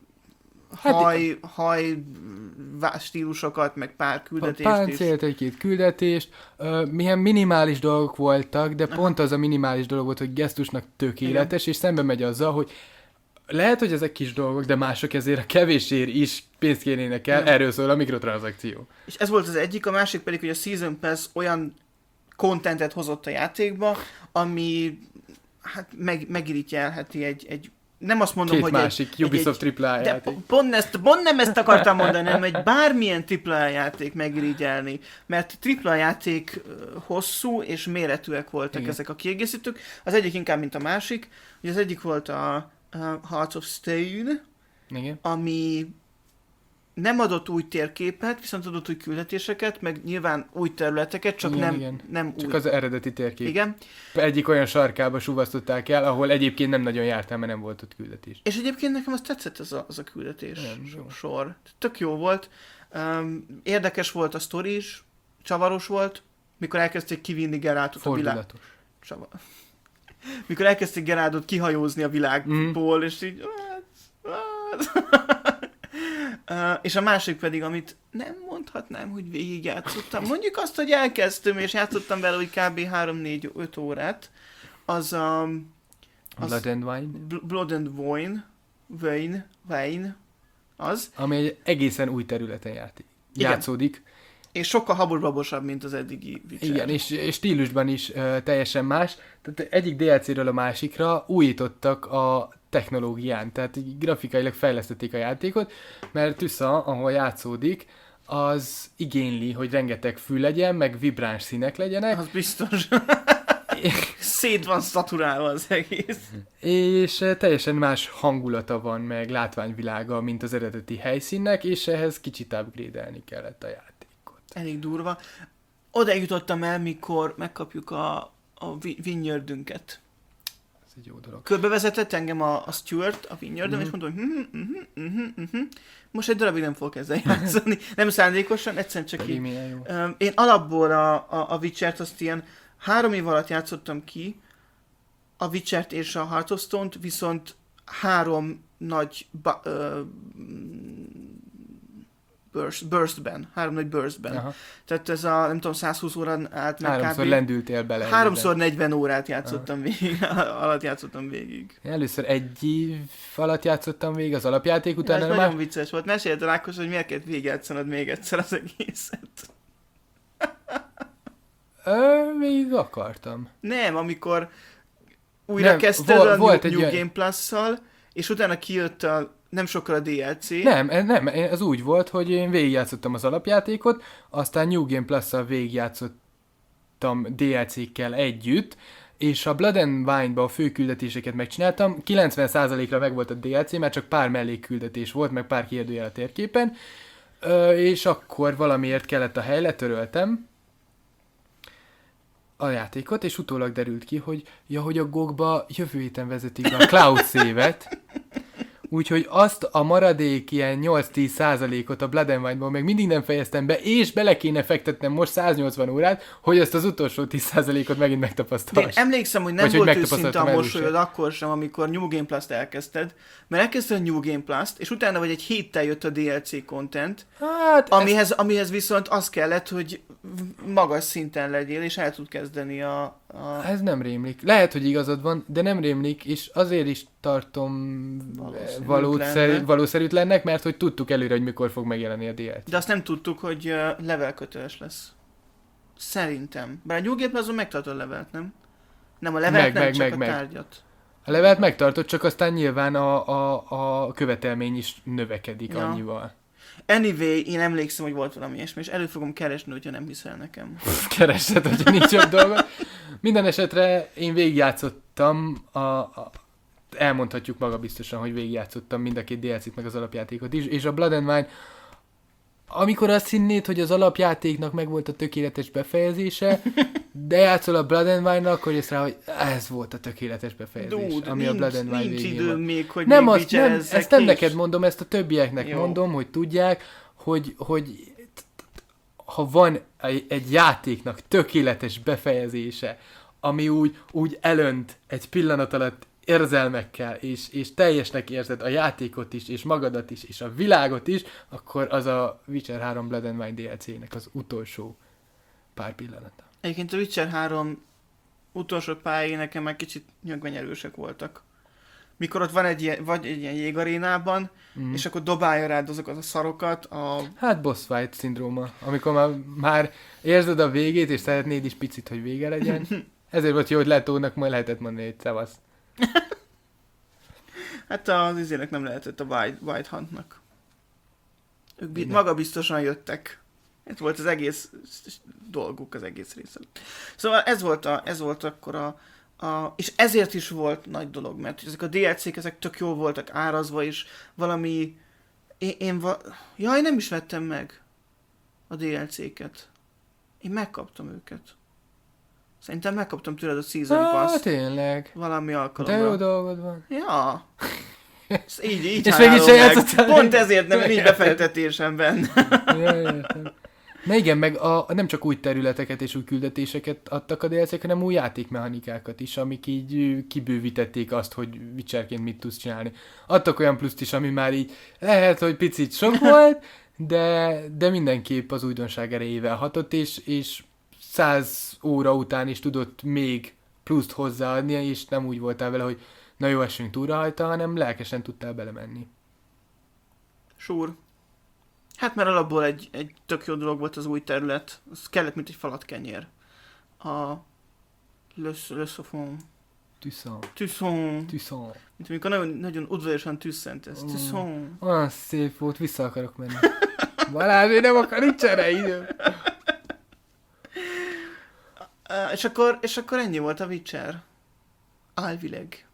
Speaker 1: haj, hát, haj stílusokat, meg pár küldetést
Speaker 2: is. Páncélt, egy-két küldetést, uh, milyen minimális dolgok voltak, de pont az a minimális dolog volt, hogy gesztusnak tökéletes, igen. És szembe megy azzal, hogy lehet, hogy ezek kis dolgok, de mások ezért a kevésért is pénzt kérnének el, igen. Erről szól a mikrotranszakció.
Speaker 1: És ez volt az egyik, a másik pedig, hogy a Season Pass olyan contentet hozott a játékba, ami hát meg, megirigyelheti egy, egy nem azt mondom,
Speaker 2: Két
Speaker 1: hogy
Speaker 2: másik
Speaker 1: egy,
Speaker 2: Ubisoft
Speaker 1: egy,
Speaker 2: tripla á játék.
Speaker 1: Pont, ezt, pont nem ezt akartam mondani, hanem egy bármilyen tripla á játék megirigyelni. Mert tripla á játék hosszú és méretűek voltak, igen. Ezek a kiegészítők. Az egyik inkább, mint a másik. Ugye az egyik volt a, a Hearts of Stone,
Speaker 2: igen.
Speaker 1: Ami nem adott új térképet, viszont adott új küldetéseket, meg nyilván új területeket, csak
Speaker 2: igen,
Speaker 1: nem,
Speaker 2: igen.
Speaker 1: nem
Speaker 2: csak
Speaker 1: új.
Speaker 2: az eredeti térkép.
Speaker 1: Igen.
Speaker 2: Egyik olyan sarkába suvasztották el, ahol egyébként nem nagyon jártál, mert nem volt ott küldetés.
Speaker 1: És egyébként nekem az tetszett az a, az a küldetés nem, sor. Tök jó volt. Um, érdekes volt a sztori is, csavaros volt, mikor elkezdték kivinni Geraltot a világ. Csavar... mikor elkezdték Geraltot kihajózni a világból, mm. és így... Uh, és a másik pedig, amit nem mondhatnám, hogy végigjátszottam. Mondjuk azt, hogy elkezdtem, és játszottam vele, hogy kb. három-négy-öt órát. Az a... Az
Speaker 2: Blood and Wine.
Speaker 1: Blood and Wine. Wine. Wine. Az.
Speaker 2: Ami egy egészen új területen játék. Játszódik.
Speaker 1: És sokkal habos-babosabb, mint az eddigi Witcher.
Speaker 2: Igen, és, és stílusban is uh, teljesen más. Tehát egyik dé el cé-ről a másikra újítottak a technológián, tehát így grafikailag fejlesztették a játékot, mert Tüsza, ahol játszódik, az igényli, hogy rengeteg fű legyen, meg vibráns színek legyenek.
Speaker 1: Az biztos. Szét van szaturálva az egész.
Speaker 2: És teljesen más hangulata van, meg látványvilága, mint az eredeti helyszínnek, és ehhez kicsit upgrade-elni kellett a játékot.
Speaker 1: Elég durva. Oda jutottam el, mikor megkapjuk a, a vineyardünket.
Speaker 2: Ez egy jó dolog.
Speaker 1: Körbevezetett engem a, a Stuart a vineyardon, mm-hmm. és mondom, hogy hm, hm, hm, hm, hm. most egy darabig nem fogok ezzel játszani. Nem szándékosan, egyszerűen csak így. Én alapból a, a, a Witchert azt ilyen három év alatt játszottam ki, a Witchert és a Heart of Stone-t, viszont három nagy ba, ö, burst, burstben, három nagy burstben. Aha. Tehát ez a, nem tudom, száz húsz órán át meg
Speaker 2: Háromszor kb. Lendültél bele.
Speaker 1: Háromszor negyven órát játszottam Aha. végig, alatt játszottam végig.
Speaker 2: Először egy év alatt játszottam végig az alapjáték, utána...
Speaker 1: Ez már... nagyon vicces volt. Mesélj Ákos, hogy miért kellett végigjátszanod még egyszer az egészet.
Speaker 2: Ö, még akartam.
Speaker 1: Nem, amikor újra nem, kezdted vol, a volt New, New Game Plus-szal, és utána kijött a, nem sokkal a dé el cé.
Speaker 2: Nem, nem, ez úgy volt, hogy én végigjátszottam az alapjátékot, aztán New Game Plus-szal végigjátszottam dé el cé-kkel együtt, és a Blood and Wine-ba a fő küldetéseket megcsináltam, kilencven százalékra meg volt a dé el cé, mert csak pár mellékküldetés volt, meg pár kérdőjel a térképen, és akkor valamiért kellett a hely, letöröltem. a játékot, és utólag derült ki, hogy ja, hogy a gogba jövő héten vezetik be a Cloud Save-et, úgyhogy azt a maradék ilyen nyolc-tíz százalékot a Blood and Wine-ból még mindig nem fejeztem be, és bele kéne fektetnem most száznyolcvan órát, hogy ezt az utolsó tíz százalékot megint megtapasztalhass.
Speaker 1: Én emlékszem, hogy nem
Speaker 2: Vagy,
Speaker 1: volt
Speaker 2: hogy
Speaker 1: őszinte a
Speaker 2: megtapasztaltam
Speaker 1: mosolyod akkor sem, amikor New Game Plus-t elkezdted, mert elkezdted a New Game Plus-t, és utána vagy egy héttel jött a dé el cé content,
Speaker 2: Hát,
Speaker 1: amihez,
Speaker 2: ezt...
Speaker 1: amihez viszont az kellett, hogy magas szinten legyél, és el tud kezdeni a... a...
Speaker 2: Ez nem rémlik. Lehet, hogy igazad van, de nem rémlik, és azért is tartom valószerű, valószerűtlennek, mert hogy tudtuk előre, hogy mikor fog megjelenni a dé el cé.
Speaker 1: De azt nem tudtuk, hogy uh, level köteles lesz. Szerintem. Bár a New Game Plus-on megtartod a levelt, nem? Nem a levelt,
Speaker 2: meg,
Speaker 1: nem
Speaker 2: meg,
Speaker 1: csak
Speaker 2: meg,
Speaker 1: a
Speaker 2: meg.
Speaker 1: tárgyat.
Speaker 2: A levelt megtartott, csak aztán nyilván a, a, a követelmény is növekedik
Speaker 1: Ja.
Speaker 2: annyival.
Speaker 1: Anyway, én emlékszem, hogy volt valami ilyesmi, és elő fogom keresni, hogyha nem hiszel nekem.
Speaker 2: Keresed, hogyha nincs jobb dolga. Minden esetre én végigjátszottam, a, a, elmondhatjuk maga biztosan, hogy végigjátszottam mind a két dé el cét meg az alapjátékot is, és a Blood and Wine, amikor azt hinnéd, hogy az alapjátéknak megvolt a tökéletes befejezése, de játszol a Blood and Wine-nak, akkor jössz rá, hogy ez volt a tökéletes befejezés,
Speaker 1: Dude,
Speaker 2: ami
Speaker 1: nincs,
Speaker 2: a Blood and Wine
Speaker 1: nincs
Speaker 2: végén
Speaker 1: idő
Speaker 2: van.
Speaker 1: még, hogy
Speaker 2: Nem,
Speaker 1: még
Speaker 2: azt, nem ezt nem
Speaker 1: és...
Speaker 2: neked mondom, ezt a többieknek
Speaker 1: Jó.
Speaker 2: mondom, hogy tudják, hogy, hogy ha van egy, egy játéknak tökéletes befejezése, ami úgy, úgy elönt egy pillanat alatt érzelmekkel, és, és teljesnek érzed a játékot is, és magadat is, és a világot is, akkor az a Witcher három Blood and Wine dé el cének az utolsó pár pillanata.
Speaker 1: Egyébként a Witcher három utolsó pályái nekem már kicsit nyögvenyelősek voltak. Mikor ott van egy ilyen, vagy egy ilyen jégarénában,
Speaker 2: Mm.
Speaker 1: és akkor dobálja rád azokat a szarokat, a...
Speaker 2: Hát boss fight szindróma, amikor már, már érzed a végét, és szeretnéd is picit, hogy vége legyen. Ezért volt jó, hogy Letónak majd lehetett mondani, hogy szevasz.
Speaker 1: Hát az izének nem lehetett a White, White Huntnak. Ők bi-
Speaker 2: Igen.
Speaker 1: maga biztosan jöttek. Ez volt az egész dolguk, az egész része. Szóval ez volt, a, ez volt akkor a, a... És ezért is volt nagy dolog, mert ezek a dé el cék, ezek tök jól voltak árazva, és valami... Én, én va... Jaj, nem is vettem meg a dé el céket. Én megkaptam őket. Szerintem megkaptam tőled a Season
Speaker 2: Ah,
Speaker 1: Pass-t.
Speaker 2: tényleg.
Speaker 1: Valami
Speaker 2: De
Speaker 1: alkalomra.
Speaker 2: jó dolgod van.
Speaker 1: Ja. Ez így, így
Speaker 2: És mégis se
Speaker 1: meg.
Speaker 2: játszottál.
Speaker 1: Pont ezért nem nincs befektetésemben.
Speaker 2: Ja, értem. Na igen, meg a, a nem csak új területeket és új küldetéseket adtak a dé el cék, hanem új játékmechanikákat is, amik így ö, kibővítették azt, hogy Witcherként mit tudsz csinálni. Adtak olyan pluszt is, ami már így lehet, hogy picit sok volt, de, de mindenképp az újdonság erejével hatott, és, és száz óra után is tudott még pluszt hozzáadni, és nem úgy voltál vele, hogy na jó, essünk túlra hajta, hanem lelkesen tudtál belemenni.
Speaker 1: Súr. Hát mert alapból egy, egy tök jó dolog volt az új terület. Az kellett, mint egy falatkenyér. A Le Sophon.
Speaker 2: Tüsszon.
Speaker 1: Tüsszon.
Speaker 2: Tüsszon.
Speaker 1: Mint amikor nagyon, nagyon udvariasan tüsszentesz.
Speaker 2: Mm.
Speaker 1: Tüsszon.
Speaker 2: Olyan szép volt, vissza akarok menni. Balázs, én nem akar, nincs erre idő.
Speaker 1: Uh, és, akkor, és akkor ennyi volt a Witcher. Elvileg.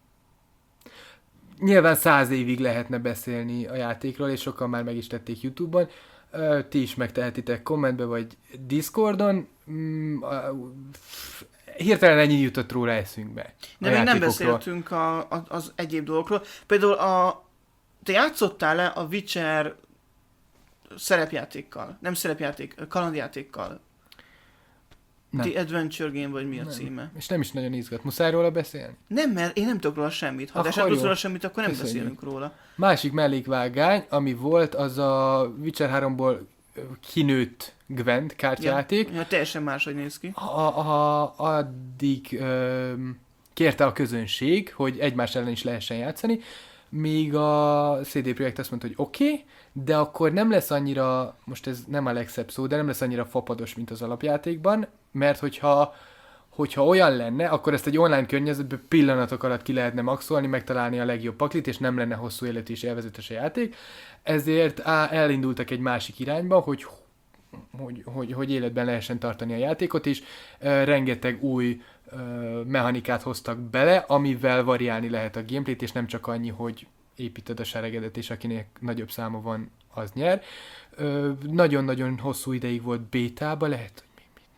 Speaker 2: Nyilván száz évig lehetne beszélni a játékról, és sokan már meg is tették YouTube-on. Ö, Ti is megtehetitek kommentbe, vagy Discordon. Mm, a- Hirtelen ennyi jutott róla eszünkbe.
Speaker 1: De
Speaker 2: a
Speaker 1: még nem
Speaker 2: játékokról.
Speaker 1: beszéltünk a, a, az egyéb dolgokról. Például a... Te játszottál le a Witcher szerepjátékkal? Nem szerepjáték, kalandjátékkal?
Speaker 2: Nem.
Speaker 1: The Adventure Game, vagy mi a
Speaker 2: Nem.
Speaker 1: címe?
Speaker 2: És nem is nagyon izgat. Muszáj róla beszélni?
Speaker 1: Nem, mert én nem tudok róla semmit. Ha te
Speaker 2: Akkor
Speaker 1: sem tudsz
Speaker 2: jó.
Speaker 1: róla semmit, akkor nem
Speaker 2: Köszönjük.
Speaker 1: beszélünk róla.
Speaker 2: Másik mellékvágány, ami volt, az a Witcher háromból ö, kinőtt Gwent kártyajáték.
Speaker 1: Ja, ja, teljesen máshogy néz ki.
Speaker 2: Ha, ha addig ö, kérte a közönség, hogy egymás ellen is lehessen játszani, míg a cé dé Projekt azt mondta, hogy oké, okay, de akkor nem lesz annyira, most ez nem a legszebb szó, de nem lesz annyira fapados, mint az alapjátékban, mert hogyha, hogyha olyan lenne, akkor ezt egy online környezetben pillanatok alatt ki lehetne maxolni, megtalálni a legjobb paklit, és nem lenne hosszú életű és élvezetes a játék. Ezért á, elindultak egy másik irányba, hogy Hogy, hogy, hogy életben lehessen tartani a játékot, és uh, rengeteg új uh, mechanikát hoztak bele, amivel variálni lehet a gameplayt, és nem csak annyi, hogy építed a seregedet, és akinek nagyobb száma van, az nyer. Uh, nagyon-nagyon hosszú ideig volt bétába, lehet, hogy még mindig.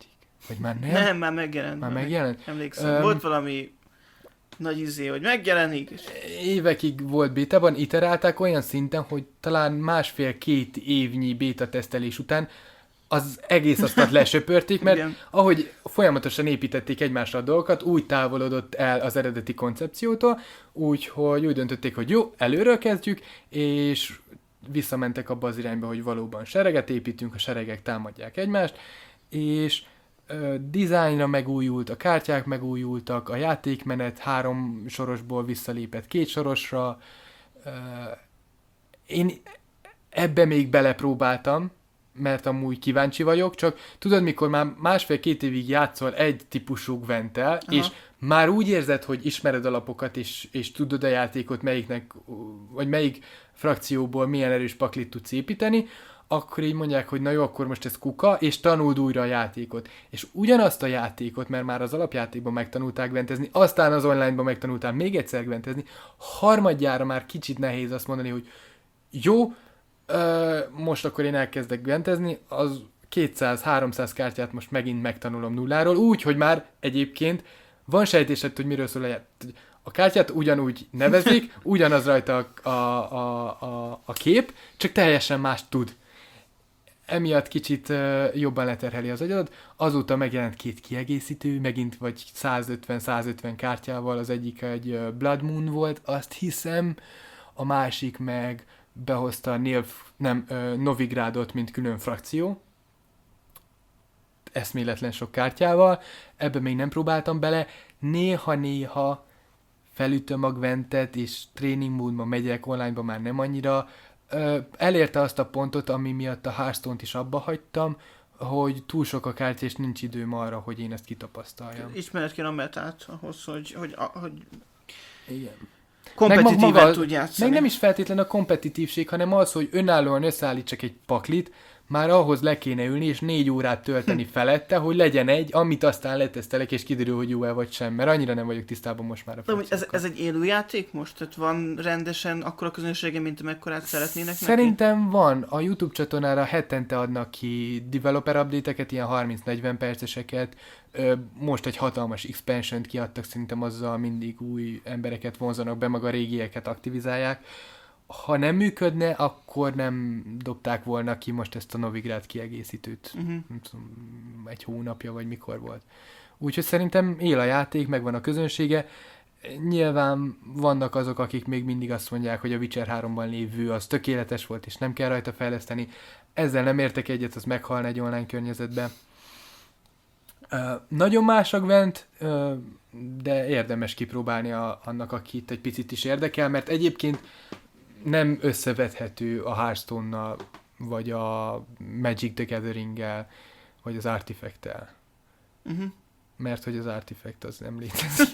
Speaker 2: Vagy már nem?
Speaker 1: Nem, már megjelent.
Speaker 2: Már megjelent?
Speaker 1: Emlékszem, um, volt valami nagy izé, hogy megjelenik. És...
Speaker 2: Évekig volt bétában, iterálták olyan szinten, hogy talán másfél-két évnyi béta tesztelés után az egész asztalt lesöpörték, mert ahogy folyamatosan építették egymásra a dolgokat, úgy távolodott el az eredeti koncepciótól, úgyhogy úgy döntötték, hogy jó, előről kezdjük, és visszamentek abba az irányba, hogy valóban sereget építünk, a seregek támadják egymást, és ö, dizájnra megújult, a kártyák megújultak, a játékmenet három sorosból visszalépett két sorosra. Ö, én ebbe még belepróbáltam, mert amúgy kíváncsi vagyok, csak tudod, mikor már másfél-két évig játszol egy típusú Gwenttel, és már úgy érzed, hogy ismered a lapokat, és, és tudod a játékot, melyiknek, vagy melyik frakcióból milyen erős paklit tudsz építeni, akkor így mondják, hogy na jó, akkor most ez kuka, és tanuld újra a játékot. És ugyanazt a játékot, mert már az alapjátékban megtanulták gwentezni, aztán az online-ban megtanultál még egyszer gwentezni, harmadjára már kicsit nehéz azt mondani, hogy jó, Ö, most akkor én elkezdek gwentezni, az kétszáz-háromszáz kártyát most megint megtanulom nulláról, úgy, hogy már egyébként van sejtésed, hogy miről szól a játék. A kártyát ugyanúgy nevezik, ugyanaz rajta a, a, a, a, a kép, csak teljesen más tud. Emiatt kicsit uh, jobban leterheli az agyadat. Azóta megjelent két kiegészítő, megint vagy százötven-százötven kártyával, az egyik egy uh, Blood Moon volt, azt hiszem, a másik meg behozta a Nilf, nem, uh, Novigrádot, mint külön frakció. Eszméletlen sok kártyával. Ebbe még nem próbáltam bele. Néha-néha felütöm a Gwentet, és training módban megyek, online-ban már nem annyira. Uh, elérte azt a pontot, ami miatt a Hearthstone-t is abba hagytam, hogy túl sok a kártya, és nincs időm arra, hogy én ezt kitapasztaljam.
Speaker 1: Ismered kéne a metát ahhoz, hogy, hogy, hogy
Speaker 2: igen.
Speaker 1: kompetitíven tud játszani.
Speaker 2: Meg nem is feltétlen a kompetitívség, hanem az, hogy önállóan összeállítsak egy paklit, már ahhoz le kéne ülni, és négy órát tölteni felette, hogy legyen egy, amit aztán letesztelek, és kiderül, hogy jó-e vagy sem, mert annyira nem vagyok tisztában most már a
Speaker 1: frakciókkal. Ez, ez egy élő játék most? Tehát van rendesen akkora közönsége, mint amekkorát szeretnének neki?
Speaker 2: Szerintem van. A YouTube csatornára hetente adnak ki developer update-eket, ilyen harminc-negyven perceseket. Most egy hatalmas expansion-t kiadtak, szerintem azzal mindig új embereket vonzanak be, maga a régieket aktivizálják. Ha nem működne, akkor nem dobták volna ki most ezt a Novigrád kiegészítőt. Uh-huh. Nem tudom, egy hónapja, vagy mikor volt. Úgyhogy szerintem él a játék, megvan a közönsége. Nyilván vannak azok, akik még mindig azt mondják, hogy a Witcher háromban lévő az tökéletes volt, és nem kell rajta fejleszteni. Ezzel nem értek egyet, az meghalna egy online környezetben. Uh, nagyon más a Gwent, uh, de érdemes kipróbálni a, annak, akit egy picit is érdekel, mert egyébként nem összevethető a Hearthstone-nal, vagy a Magic the Gathering-el, vagy az Artifact-tel. Uh-huh. Mert hogy az Artifact az nem létezik.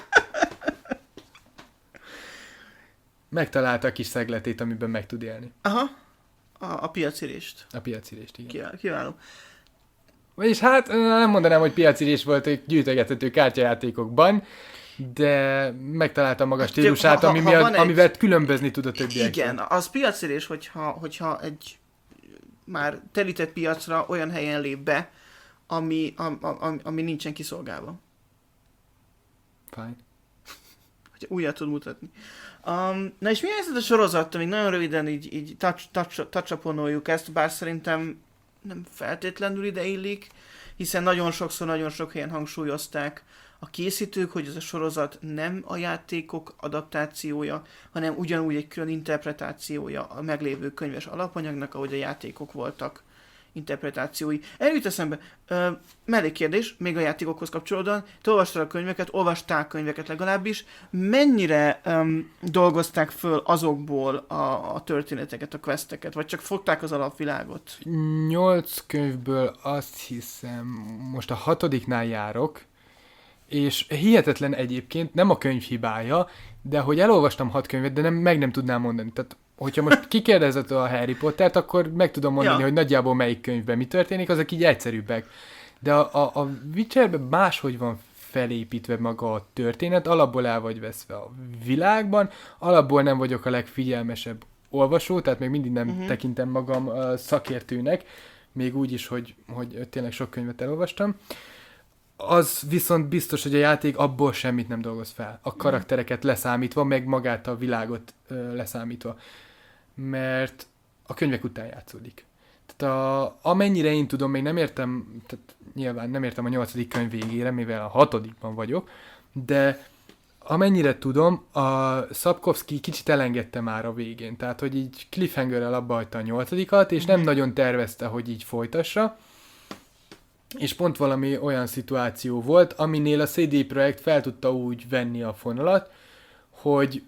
Speaker 2: Megtalálta a kis szegletét, amiben meg tud élni.
Speaker 1: Aha, a, a piacirést.
Speaker 2: A piacirést, igen.
Speaker 1: Kiváló. Kiváló.
Speaker 2: Vagyis hát nem mondanám, hogy piacirés volt egy gyűjtögethető kártyajátékokban, de megtaláltam maga stílusát, ha, ha, ami ha miatt, egy... amivel különbözni tud a többiek.
Speaker 1: Igen, az piacérés, hogyha, hogyha egy már telített piacra olyan helyen lép be, ami, ami, ami, ami nincsen kiszolgálva.
Speaker 2: Fine.
Speaker 1: Hogy újra tud mutatni. Um, na és mi ez a sorozat, még nagyon röviden így, így touch-upoljuk ezt, bár szerintem nem feltétlenül ide illik, hiszen nagyon sokszor, nagyon sok helyen hangsúlyozták a készítők, hogy ez a sorozat nem a játékok adaptációja, hanem ugyanúgy egy külön interpretációja a meglévő könyves alapanyagnak, ahogy a játékok voltak interpretációi. Erről eszembe, uh, mellékkérdés, még a játékokhoz kapcsolódóan, te olvastál a könyveket, olvastál könyveket legalábbis, mennyire um, dolgozták föl azokból a, a történeteket, a questeket, vagy csak fogták az alapvilágot?
Speaker 2: Nyolc könyvből azt hiszem, most a hatodiknál járok, és hihetetlen egyébként, nem a könyv hibája, de hogy elolvastam hat könyvet, de nem, meg nem tudnám mondani. Tehát, hogyha most kikérdezed a Harry Pottert, akkor meg tudom mondani, ja. hogy nagyjából melyik könyvben mi történik, azok így egyszerűbbek. De a, a, a Witcherben máshogy van felépítve maga a történet, alapból el vagy veszve a világban, alapból nem vagyok a legfigyelmesebb olvasó, tehát még mindig nem uh-huh. tekintem magam uh, szakértőnek, még úgy is, hogy, hogy tényleg sok könyvet elolvastam. az viszont biztos, hogy a játék abból semmit nem dolgoz fel. A karaktereket leszámítva, meg magát a világot ö, leszámítva. Mert a könyvek után játszódik. Tehát a, amennyire én tudom, még nem értem, tehát nyilván nem értem a nyolcadik könyv végére, mivel a hatodikban vagyok, de amennyire tudom, a Sapkowski kicsit elengedte már a végén. Tehát, hogy így cliffhangerrel abba hagyta a nyolcadikat, és nem nagyon tervezte, hogy így folytassa. És pont valami olyan szituáció volt, aminél a cé dé Projekt fel tudta úgy venni a fonalat, hogy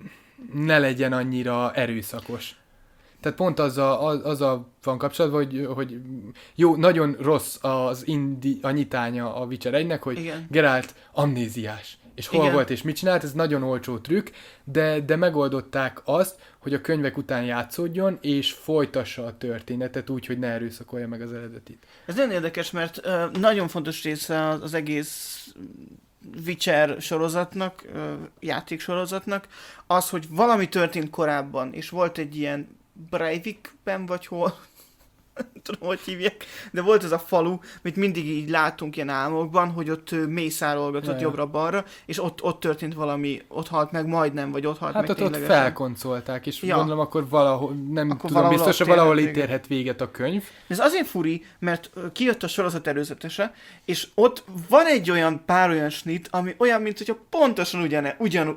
Speaker 2: ne legyen annyira erőszakos. Tehát pont azzal, az, azzal van kapcsolatban, hogy, hogy jó, nagyon rossz az indi, a nyitánya a Witcher egynek, hogy igen. Geralt amnéziás. És hol igen. volt, és mit csinált, ez nagyon olcsó trükk, de, de megoldották azt, hogy a könyvek után játszódjon, és folytassa a történetet úgy, hogy ne erőszakolja meg az eredetit.
Speaker 1: Ez nagyon érdekes, mert uh, nagyon fontos része az, az egész Witcher sorozatnak, uh, játéksorozatnak, az, hogy valami történt korábban, és volt egy ilyen Breivikben, vagy hol, nem tudom, hogy hívják, de volt ez a falu, amit mindig így látunk ilyen álmokban, hogy ott mészárolgatott jobbra-balra, és ott, ott történt valami, ott halt meg majdnem, vagy ott halt
Speaker 2: hát
Speaker 1: meg
Speaker 2: ott, ott felkoncolták, és ja. gondolom akkor valahol, nem
Speaker 1: akkor
Speaker 2: tudom,
Speaker 1: valahol
Speaker 2: biztos, hogy valahol itt érhet véget a könyv.
Speaker 1: Ez azért furi, mert kijött a sorozat előzetese, és ott van egy olyan pár olyan snit, ami olyan, mint hogyha pontosan ugyan, ugyan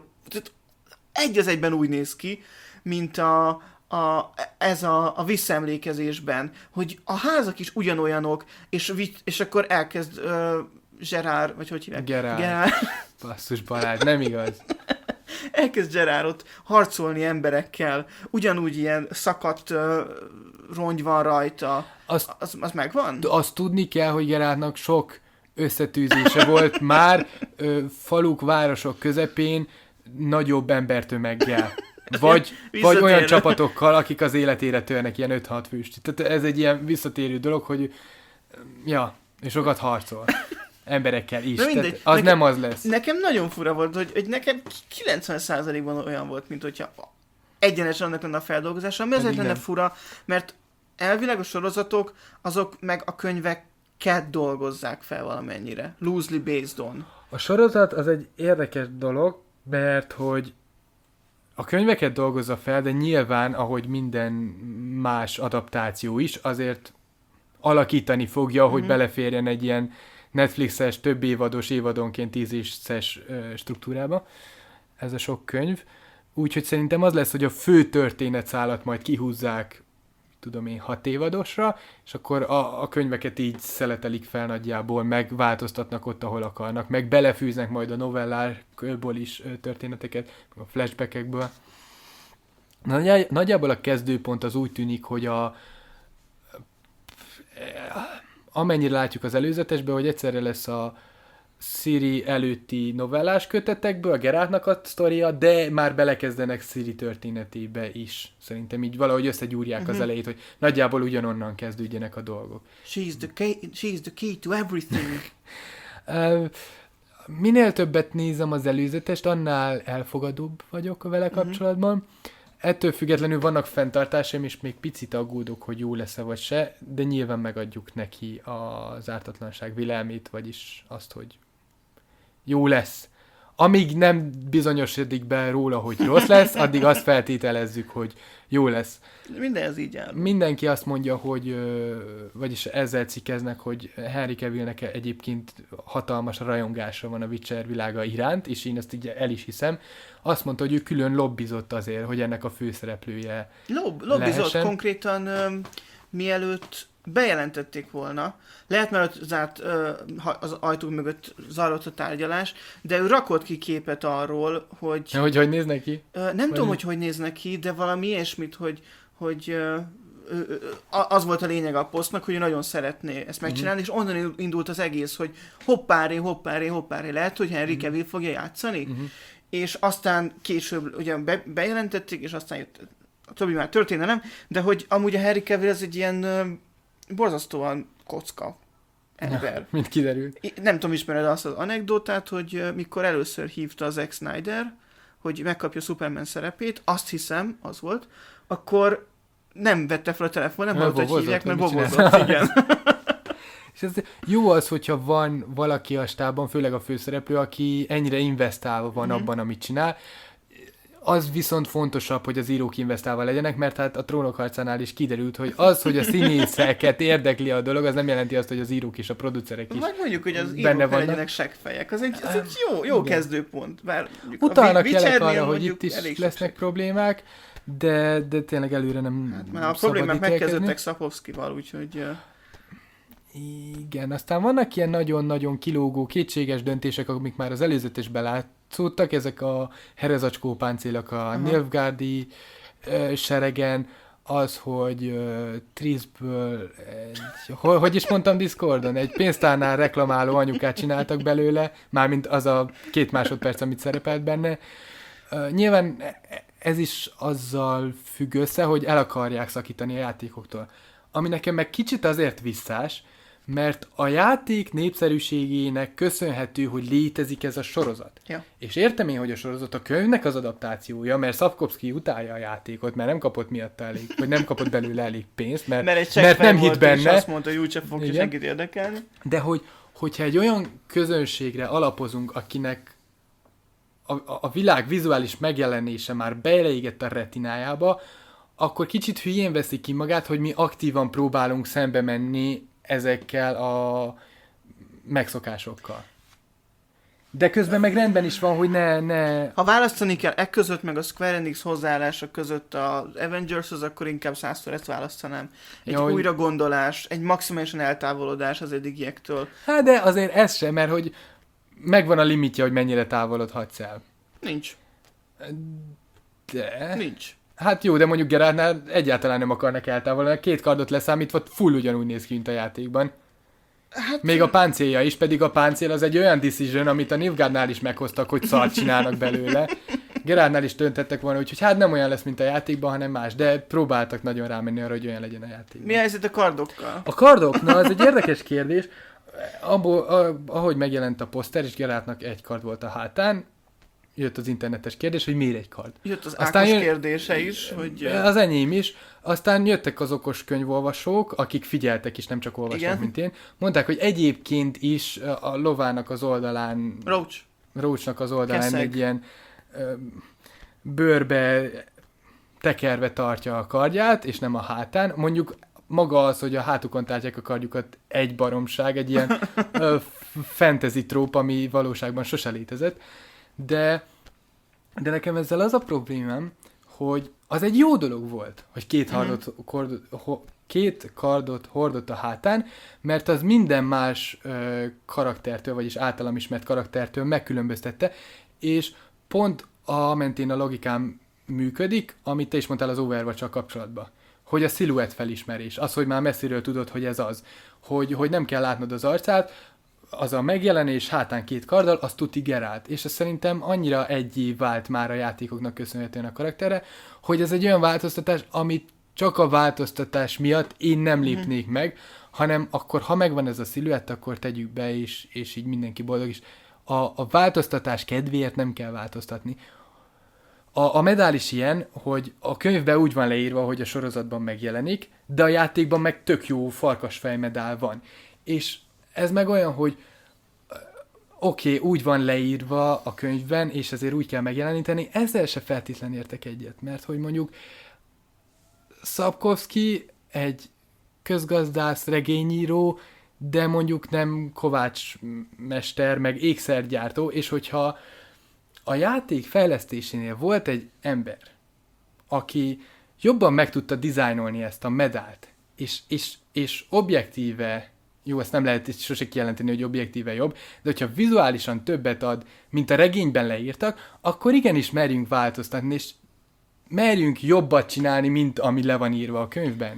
Speaker 1: egy az egyben úgy néz ki, mint a A, ez a, a visszaemlékezésben, hogy a házak is ugyanolyanok, és, és akkor elkezd uh, Gerard, vagy hogy hívják?
Speaker 2: Gerard.
Speaker 1: Gerard.
Speaker 2: Basszus Balázs, nem igaz.
Speaker 1: Elkezd Gerard ott harcolni emberekkel, ugyanúgy ilyen szakadt uh, rongy van rajta. Azt, az, az megvan?
Speaker 2: Azt tudni kell, hogy Gerardnak sok összetűzése volt már ö, faluk, városok közepén nagyobb embertömeggel. Vagy, vagy olyan csapatokkal, akik az életére törnek ilyen öt-hat füst. Tehát ez egy ilyen visszatérő dolog, hogy ja, és sokat harcol. Emberekkel is.
Speaker 1: Mindegy,
Speaker 2: Tehát az
Speaker 1: nekem,
Speaker 2: nem az lesz.
Speaker 1: Nekem nagyon fura volt, hogy, hogy nekem kilencven százalékban olyan volt, mint hogyha egyenesen annak lenne a feldolgozása, ami azért lenne fura, mert elvileg a sorozatok, azok meg a könyveket dolgozzák fel valamennyire. Loosely based on.
Speaker 2: A sorozat az egy érdekes dolog, mert hogy a könyveket dolgozza fel, de nyilván, ahogy minden más adaptáció is, azért alakítani fogja, mm-hmm. hogy beleférjen egy ilyen Netflixes, több évados, évadonként tízéses struktúrába. Ez a sok könyv. Úgyhogy szerintem az lesz, hogy a fő történetszálat majd kihúzzák, tudom én, hat évadosra, és akkor a, a könyveket így szeletelik fel nagyjából, meg változtatnak ott, ahol akarnak, meg belefűznek majd a novellákból is történeteket, meg a flashbackekből. Nagy, nagyjából a kezdőpont az úgy tűnik, hogy a amennyire látjuk az előzetesben, hogy egyszerre lesz a Ciri előtti novellás kötetekből, a Geraltnak a sztoria, de már belekezdenek Ciri történetébe is. Szerintem így valahogy összegyúrják uh-huh. az elejét, hogy nagyjából ugyanonnan kezdődjenek a dolgok.
Speaker 1: She's the key, she's the key to everything.
Speaker 2: uh, minél többet nézem az előzetest, annál elfogadóbb vagyok vele kapcsolatban. Uh-huh. Ettől függetlenül vannak fenntartásaim, és még picit aggódok, hogy jó lesz-e vagy se, de nyilván megadjuk neki az ártatlanság vélelmét, vagyis azt, hogy jó lesz. Amíg nem bizonyosodik be róla, hogy rossz lesz, addig azt feltételezzük, hogy jó lesz.
Speaker 1: Minden ez így áll.
Speaker 2: Mindenki azt mondja, hogy, vagyis ezzel cikkeznek, hogy Henry Cavillnek egyébként hatalmas rajongása van a Witcher világa iránt, és én ezt így el is hiszem. Azt mondta, hogy ő külön lobbizott azért, hogy ennek a főszereplője
Speaker 1: Lob, Lobbizott lehessen. Konkrétan um, mielőtt bejelentették volna, lehet, mert zárt, az ajtók mögött zajlott a tárgyalás, de ő rakott ki képet arról, hogy...
Speaker 2: Ja, hogy hogy néznek ki?
Speaker 1: Nem Vagy tudom, hogy hogy néznek ki, de valami ilyesmit, hogy, hogy az volt a lényeg a posztnak, hogy ő nagyon szeretné ezt megcsinálni, uh-huh. és onnan indult az egész, hogy hoppáré, hoppáré, hoppáré, lehet, hogy Henry Cavill uh-huh. fogja játszani, uh-huh. és aztán később ugye be, bejelentették, és aztán jött a többi már történelem, de hogy amúgy a Henry Cavill ez egy ilyen borzasztóan kocka ember.
Speaker 2: Ja, mint kiderült.
Speaker 1: Nem tudom, ismered azt az anekdotát, hogy mikor először hívta Zack Snyder, hogy megkapja Superman szerepét, azt hiszem, az volt, akkor nem vette fel a telefon, nem hallott, hogy hívják, mert bobozott, igen.
Speaker 2: És ez jó az, hogyha van valaki a stábban, főleg a főszereplő, aki ennyire investálva van mm-hmm. abban, amit csinál. Az viszont fontosabb, hogy az írók investálva legyenek, mert hát a Trónok harcánál is kiderült, hogy az, hogy a színészeket érdekli a dolog, az nem jelenti azt, hogy az írók és a producerek is
Speaker 1: vagy mondjuk, hogy az írók ne legyenek seggfejek. Az egy, az egy jó, jó kezdőpont. Bár
Speaker 2: utalnak jelek arra, hogy itt is lesznek sok problémák, de, de tényleg előre nem
Speaker 1: hát, már a problémák megkezdődtek Sapkowskival, úgyhogy...
Speaker 2: Igen, aztán vannak ilyen nagyon-nagyon kilógó, kétséges döntések, amik már az előzetesben látszódtak, ezek a herezacskó páncélak a Nilfgaardi uh, seregen, az, hogy uh, Trissből egy, hogy, hogy is mondtam Discordon, egy pénztárnál reklamáló anyukát csináltak belőle, mármint az a két másodperc, amit szerepelt benne. Uh, nyilván ez is azzal függ össze, hogy el akarják szakítani a játékoktól. Ami nekem meg kicsit azért visszás, mert a játék népszerűségének köszönhető, hogy létezik ez a sorozat.
Speaker 1: Ja.
Speaker 2: És értem én, hogy a sorozat a könyvnek az adaptációja, mert Sapkowski utálja a játékot, mert nem kapott miatta elég, vagy nem kapott belőle elég pénzt, mert,
Speaker 1: mert,
Speaker 2: mert nem hit benne. És
Speaker 1: azt mondta, hogy úgyse fog senkit érdekelni.
Speaker 2: De hogy, hogyha egy olyan közönségre alapozunk, akinek a, a, a világ vizuális megjelenése már beleégett a retinájába, akkor kicsit hülyén veszi ki magát, hogy mi aktívan próbálunk szembe menni ezekkel a megszokásokkal. De közben meg rendben is van, hogy ne... ne...
Speaker 1: Ha választani kell e között, meg a Square Enix hozzáállása között az Avengershoz, akkor inkább százszor ezt választanám. Egy ja, újra hogy... gondolás, egy maximálisan eltávolodás az eddigiektől.
Speaker 2: Hát de azért ez sem, mert hogy megvan a limitje, hogy mennyire távolodhatsz el.
Speaker 1: Nincs.
Speaker 2: De...
Speaker 1: Nincs.
Speaker 2: Hát jó, de mondjuk Gerardnál egyáltalán nem akarnak eltávolodni. Két kardot leszámítva full ugyanúgy néz ki, mint a játékban. Hát, még a páncélja is, pedig a páncél az egy olyan decision, amit a Nilfgaardnál is meghoztak, hogy szart csinálnak belőle. Gerardnál is döntettek volna, úgyhogy hát nem olyan lesz, mint a játékban, hanem más, de próbáltak nagyon rámenni arra, hogy olyan legyen a játékban.
Speaker 1: Mi a helyzet a kardokkal?
Speaker 2: A kardok, na ez egy érdekes kérdés. Abból, ahogy megjelent a poszter, és Gerardnak egy kard volt a hátán, jött az internetes kérdés, hogy miért egy kard.
Speaker 1: Jött az Ákos jön... kérdése is, hogy...
Speaker 2: Az enyém is. Aztán jöttek az okos könyvolvasók, akik figyeltek is, nem csak olvastak, mint én. Mondták, hogy egyébként is a lovának az oldalán...
Speaker 1: Roach.
Speaker 2: Roachnak az oldalán
Speaker 1: Keszeg.
Speaker 2: egy ilyen ö, bőrbe tekerve tartja a kardját, és nem a hátán. Mondjuk maga az, hogy a hátukon tartják a kardjukat, egy baromság, egy ilyen ö, fantasy tróp, ami valóságban sose létezett. De, de nekem ezzel az a problémám, hogy az egy jó dolog volt, hogy két, hardot, kordot, ho, két kardot hordott a hátán, mert az minden más ö, karaktertől, vagyis általam ismert karaktertől megkülönböztette, és pont a mentén a logikám működik, amit te is mondtál az Overwatch-sal kapcsolatban. Hogy a sziluett felismerés, az, hogy már messziről tudod, hogy ez az, hogy, hogy nem kell látnod az arcát, az a megjelenés hátán két karddal, az tuti Geralt. És ez szerintem annyira egyé vált már a játékoknak köszönhetően a karakterre, hogy ez egy olyan változtatás, amit csak a változtatás miatt én nem lépnék meg, hanem akkor, ha megvan ez a sziluett, akkor tegyük be, és, és így mindenki boldog is. A, a változtatás kedvéért nem kell változtatni. A, a medál is ilyen, hogy a könyvben úgy van leírva, hogy a sorozatban megjelenik, de a játékban meg tök jó farkasfej medál van. És ez meg olyan, hogy oké, okay, úgy van leírva a könyvben, és ezért úgy kell megjeleníteni, ezzel se feltétlenül értek egyet, mert hogy mondjuk Sapkowski egy közgazdász, regényíró, de mondjuk nem kovácsmester, meg ékszergyártó, és hogyha a játék fejlesztésénél volt egy ember, aki jobban meg tudta dizájnolni ezt a medált, és, és, és objektíve, jó, ezt nem lehet sose kijelenteni, hogy objektíve jobb, de hogyha vizuálisan többet ad, mint a regényben leírtak, akkor igenis merjünk változtatni, és merjünk jobbat csinálni, mint ami le van írva a könyvben.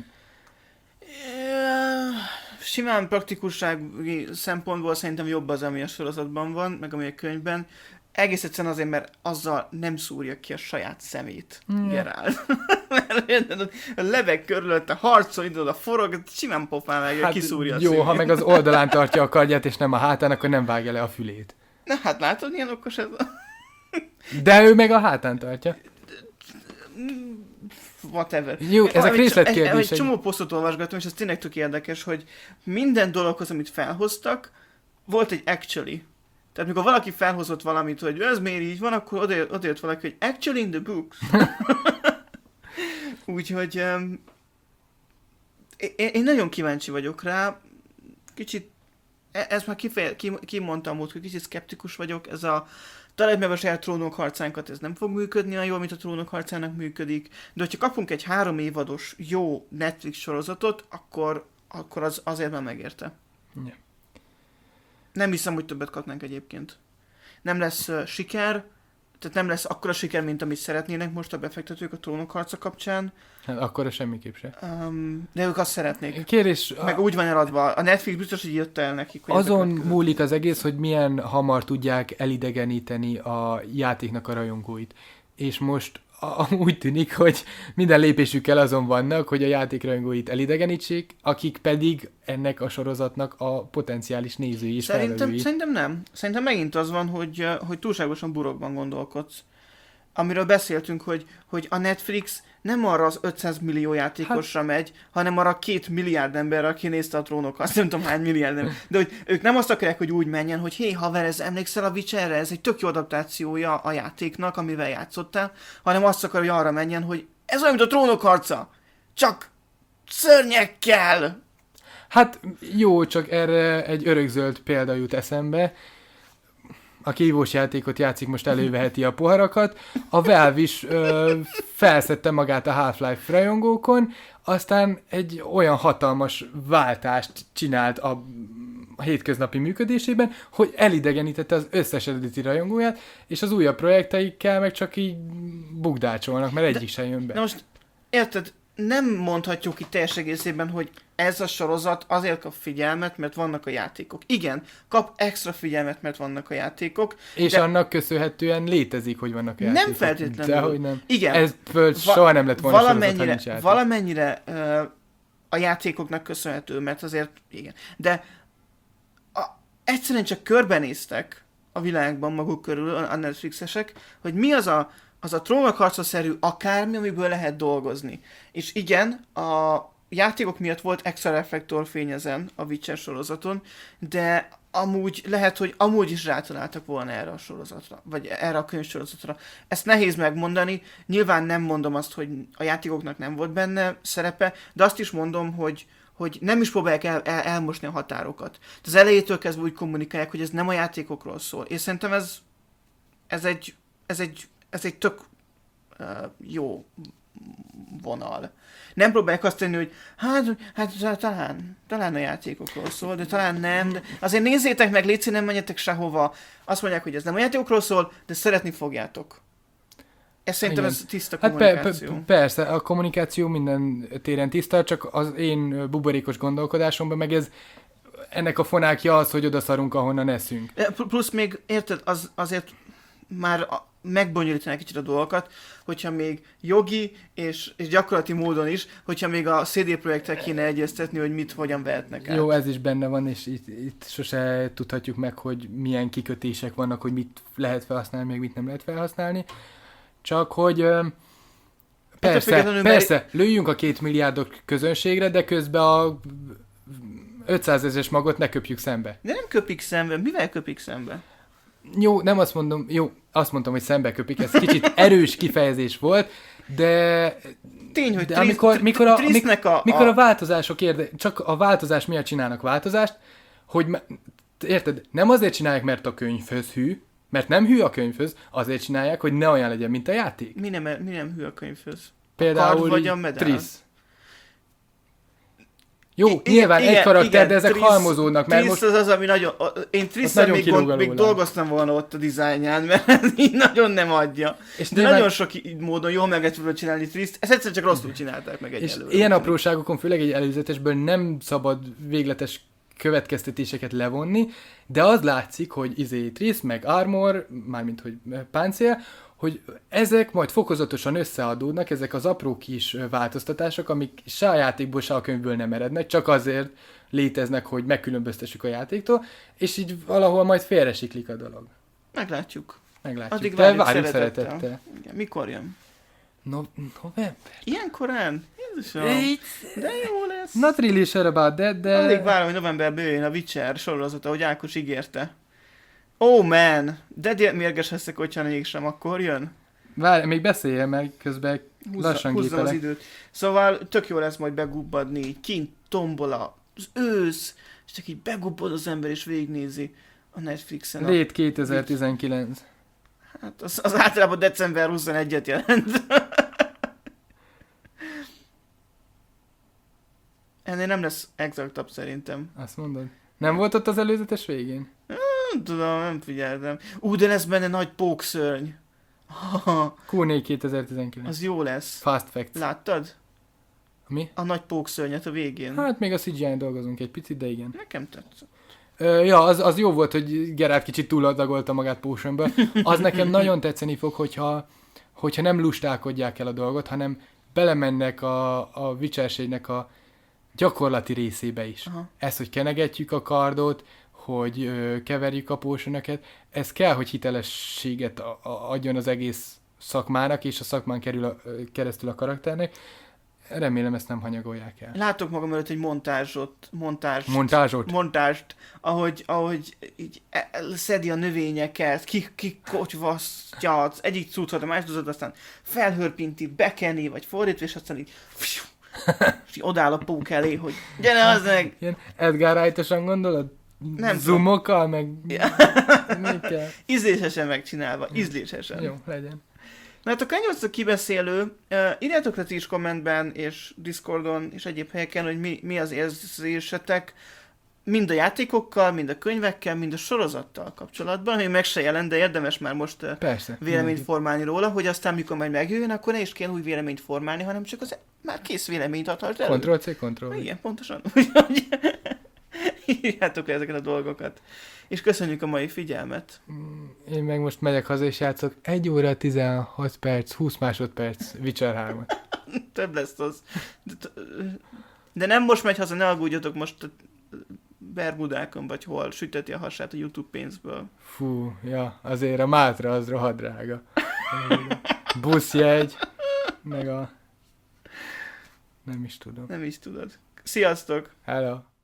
Speaker 1: Simán praktikussági szempontból szerintem jobb az, ami a sorozatban van, meg ami a könyvben. Egész egyszerűen azért, mert azzal nem szúrja ki a saját szemét, mm. Geralt. Mert lebeg körülötte, harcol, idő a forog, simán pofán meg, hát kiszúrja a
Speaker 2: jó,
Speaker 1: szemét.
Speaker 2: Ha meg az oldalán tartja a kardját, és nem a hátán, akkor nem vágja le a fülét.
Speaker 1: Na hát látod, milyen okos ez a...
Speaker 2: De ő meg a hátán tartja.
Speaker 1: whatever.
Speaker 2: Jó, ezek részletkérdések.
Speaker 1: Egy, egy csomó posztot olvasgatom, és ez tényleg tök érdekes, hogy minden dologhoz, amit felhoztak, volt egy actually. Tehát mikor valaki felhozott valamit, hogy ez miért így van, akkor odajött, odajött valaki, hogy actually in the books. Úgyhogy um, én, én nagyon kíváncsi vagyok rá. Kicsit, ezt már kifeje, ki, kimondtam múlt, hogy kicsit szkeptikus vagyok. Ez a találd meg a saját trónok harcánkat, ez nem fog működni olyan jól, mint a trónok harcának működik. De hogyha kapunk egy három évados jó Netflix sorozatot, akkor, akkor az azért már megérte.
Speaker 2: Ja.
Speaker 1: Nem hiszem, hogy többet kapnánk egyébként. Nem lesz uh, siker, tehát nem lesz akkora siker, mint amit szeretnének most a befektetők a trónok harca kapcsán.
Speaker 2: Hát akkor semmiképp se.
Speaker 1: Um, de ők azt szeretnék.
Speaker 2: Kérdés,
Speaker 1: meg a... úgy van eladva. A Netflix biztos, hogy jött el nekik. Hogy
Speaker 2: azon múlik az egész, hogy milyen hamar tudják elidegeníteni a játéknak a rajongóit. És most a, úgy tűnik, hogy minden lépésükkel azon vannak, hogy a játékrajongóit elidegenítsék, akik pedig ennek a sorozatnak a potenciális nézői és
Speaker 1: Szerintem,
Speaker 2: felvevői.
Speaker 1: szerintem nem. Szerintem megint az van, hogy, hogy túlságosan burokban gondolkodsz. Amiről beszéltünk, hogy, hogy a Netflix nem arra az ötszáz millió játékosra hát... megy, hanem arra két milliárd emberre, aki nézte a trónok, azt nem tudom hány milliárd ember. De hogy ők nem azt akarják, hogy úgy menjen, hogy hé, haver, ez emlékszel a Witcherre, ez egy tök jó adaptációja a játéknak, amivel játszottál, hanem azt akar, hogy arra menjen, hogy ez olyan, mint a trónok harca, csak szörnyekkel.
Speaker 2: Hát jó, csak erre egy örökzöld példa jut eszembe. A kívós játékot játszik, most előveheti a poharakat. A Valve is ö, felszedte magát a Half-Life rajongókon, aztán egy olyan hatalmas váltást csinált a, a hétköznapi működésében, hogy elidegenítette az összes eredeti rajongóját, és az újabb projekteikkel meg csak így bukdácsolnak, mert egyik sem jön be.
Speaker 1: Na most, érted, nem mondhatjuk ki teljes egészében, hogy ez a sorozat azért kap figyelmet, mert vannak a játékok. Igen, kap extra figyelmet, mert vannak a játékok.
Speaker 2: És de... annak köszönhetően létezik, hogy vannak a játékok.
Speaker 1: Nem feltétlenül.
Speaker 2: Dehogy nem.
Speaker 1: Igen.
Speaker 2: Ez föld Va- soha nem lett volna
Speaker 1: valamennyire,
Speaker 2: sorozat, ha nincs játék.
Speaker 1: Valamennyire uh, a játékoknak köszönhető, mert azért igen. De a, egyszerűen csak körbenéztek a világban maguk körül a Netflixesek, hogy mi az a az a trónok harca-szerű akármi, amiből lehet dolgozni. És igen, a játékok miatt volt extra reflektorfény ezen a Witcher sorozaton, de amúgy lehet, hogy amúgy is rátaláltak volna erre a sorozatra, vagy erre a könyvsorozatra. Ezt nehéz megmondani, nyilván nem mondom azt, hogy a játékoknak nem volt benne szerepe, de azt is mondom, hogy hogy nem is próbálják el, el, elmosni a határokat. Tehát az elejétől kezdve úgy kommunikálják, hogy ez nem a játékokról szól. És szerintem ez, ez egy, ez egy ez egy tök uh, jó vonal. Nem próbálják azt tenni, hogy hát, hát talán, talán a játékokról szól, de talán nem. De azért nézzétek meg, légy nem menjetek sehova. Azt mondják, hogy ez nem a játékokról szól, de szeretni fogjátok. Ez szerintem ez tiszta kommunikáció.
Speaker 2: Hát pe- pe- persze, a kommunikáció minden téren tiszta, csak az én buborékos gondolkodásomban meg ez ennek a fonákja az, hogy odaszarunk, ahonnan eszünk.
Speaker 1: Plusz még, érted, az, azért már megbonyolítanak kicsit a dolgokat, hogyha még jogi és, és gyakorlati módon is, hogyha még a cé dé Projekttel kéne egyeztetni, hogy mit, hogyan vehetnek át.
Speaker 2: Jó, ez is benne van, és itt, itt sose tudhatjuk meg, hogy milyen kikötések vannak, hogy mit lehet felhasználni, meg mit nem lehet felhasználni. Csak, hogy persze, persze, lőjünk a két milliárdok közönségre, de közben a ötszázezres magot ne köpjük szembe.
Speaker 1: De nem köpik szembe, mivel köpik szembe?
Speaker 2: Jó, nem azt mondom, jó, azt mondtam, hogy szembe köpik, ez kicsit erős kifejezés volt, de...
Speaker 1: Tény, hogy
Speaker 2: de
Speaker 1: trisz,
Speaker 2: amikor, mikor, a,
Speaker 1: mikor, a,
Speaker 2: mikor
Speaker 1: a...
Speaker 2: a változások érde, csak a változás miatt csinálnak változást, hogy érted, nem azért csinálják, mert a könyvhöz hű, mert nem hű a könyvhöz, azért csinálják, hogy ne olyan legyen, mint a játék.
Speaker 1: Mi nem, mi nem hű a könyvhöz?
Speaker 2: Például
Speaker 1: a vagy a medál?
Speaker 2: Trisz. Jó, I- nyilván igen, egy karakter, igen, de ezek Trisz, halmozódnak, mert
Speaker 1: Trisz
Speaker 2: most...
Speaker 1: az az, ami nagyon... Én Trisz-en még, gond, még dolgoztam volna ott a dizájnján, mert ez így nagyon nem adja. És de nyilván... nagyon sok módon jól meg lehet volna csinálni Triszt, ezt egyszerűen csak rosszul csinálták meg egyelőre.
Speaker 2: És ilyen apróságokon, főleg egy előzetesből nem szabad végletes következtetéseket levonni, de az látszik, hogy izé Trisz, meg Armor, mármint hogy páncél, hogy ezek majd fokozatosan összeadódnak, ezek az apró kis változtatások, amik se a játékból, se a könyvből nem erednek, csak azért léteznek, hogy megkülönböztessük a játéktól, és így valahol majd félresiklik a dolog.
Speaker 1: Meglátjuk.
Speaker 2: Meglátjuk.
Speaker 1: Addig
Speaker 2: Te
Speaker 1: várjuk
Speaker 2: várjuk
Speaker 1: szeretettel.
Speaker 2: szeretettel.
Speaker 1: Igen, mikor jön?
Speaker 2: No, november?
Speaker 1: Ilyen korán? Jézusom. De jó lesz.
Speaker 2: Not really sure about that, de...
Speaker 1: Alig várom, hogy novemberben jöjjön a Witcher sorozata, ahogy Ákos ígérte. Oh man! De de mérges leszek, hogyha mégsem, akkor jön.
Speaker 2: Várj, még beszéljen, mert közben
Speaker 1: Húzza,
Speaker 2: lassan
Speaker 1: húzza az
Speaker 2: gépelek.
Speaker 1: időt. Szóval tök jó lesz majd begubbadni, kint tombol az ősz, és csak így begubbad az ember és végignézi a Netflixen. A...
Speaker 2: Lét kétezer-tizenkilenc.
Speaker 1: Hát az, az általában december huszonegyediket jelent. Ennél nem lesz exaktabb szerintem.
Speaker 2: Azt mondod? Nem volt ott az előzetes végén?
Speaker 1: Nem tudom, nem figyeltem. Ú, de lesz benne nagy pókszörny.
Speaker 2: kú négy kétezer-tizenkilenc.
Speaker 1: Az jó lesz.
Speaker 2: Fast Facts.
Speaker 1: Láttad?
Speaker 2: Mi?
Speaker 1: A nagy pókszörnyet a végén.
Speaker 2: Hát még a cé gé í-n dolgozunk egy picit, de igen.
Speaker 1: Nekem tetszett.
Speaker 2: Ö, ja, az, az jó volt, hogy Gerard kicsit túladagolta magát Potionből. Az nekem nagyon tetszeni fog, hogyha, hogyha nem lustálkodják el a dolgot, hanem belemennek a, a Witcherségnek a gyakorlati részébe is.
Speaker 1: Aha.
Speaker 2: Ez, hogy kenegetjük a kardot, hogy ö, keverjük a potionöket, ez kell, hogy hitelességet a, a, adjon az egész szakmának, és a szakmán kerül a, ö, keresztül a karakternek. Remélem ezt nem hanyagolják el.
Speaker 1: Látok magam előtt egy montázsot, montázst,
Speaker 2: Montázsot?
Speaker 1: montást, ahogy, ahogy így e- szedi a növényeket, ki, kikocsvasztja az egyik cuccot, a másik cuccot, aztán felhörpinti, bekeni, vagy fordítva, és aztán így, fiu, és így odáll a pók elé, hogy gyere az meg!
Speaker 2: Ilyen Edgar Wright-osan gondolod?
Speaker 1: Nem
Speaker 2: Zoomokkal, meg... Mi kell?
Speaker 1: Ízlésesen megcsinálva, ízlésesen.
Speaker 2: Jó, legyen.
Speaker 1: Na hát a K kibeszélő, uh, írjátok le ti is kommentben, és Discordon, és egyéb helyeken, hogy mi, mi az érzésetek, mind a játékokkal, mind a könyvekkel, mind a sorozattal kapcsolatban, még meg se jelent, de érdemes már most uh,
Speaker 2: Persze.
Speaker 1: véleményt formálni róla, hogy aztán mikor majd megjöjjön, akkor ne is kell új véleményt formálni, hanem csak az már kész véleményt adhassd elő.
Speaker 2: Ctrl-C, Ctrl-V.
Speaker 1: Igen, pontosan. Úgyhogy írjátok le ezeket a dolgokat. És köszönjük a mai figyelmet.
Speaker 2: Én meg most megyek haza és játszok egy óra, tizenhat perc, húsz másodperc Witcher hármat.
Speaker 1: Több lesz az. De, de nem most megy haza, ne aggódjatok, most Bermudákon vagy hol süteti a hasát a YouTube pénzből.
Speaker 2: Fú, ja, azért a Mátra az rohadt drága. Buszjegy, meg a... Nem is tudom.
Speaker 1: Nem is tudod. Sziasztok!
Speaker 2: Hello.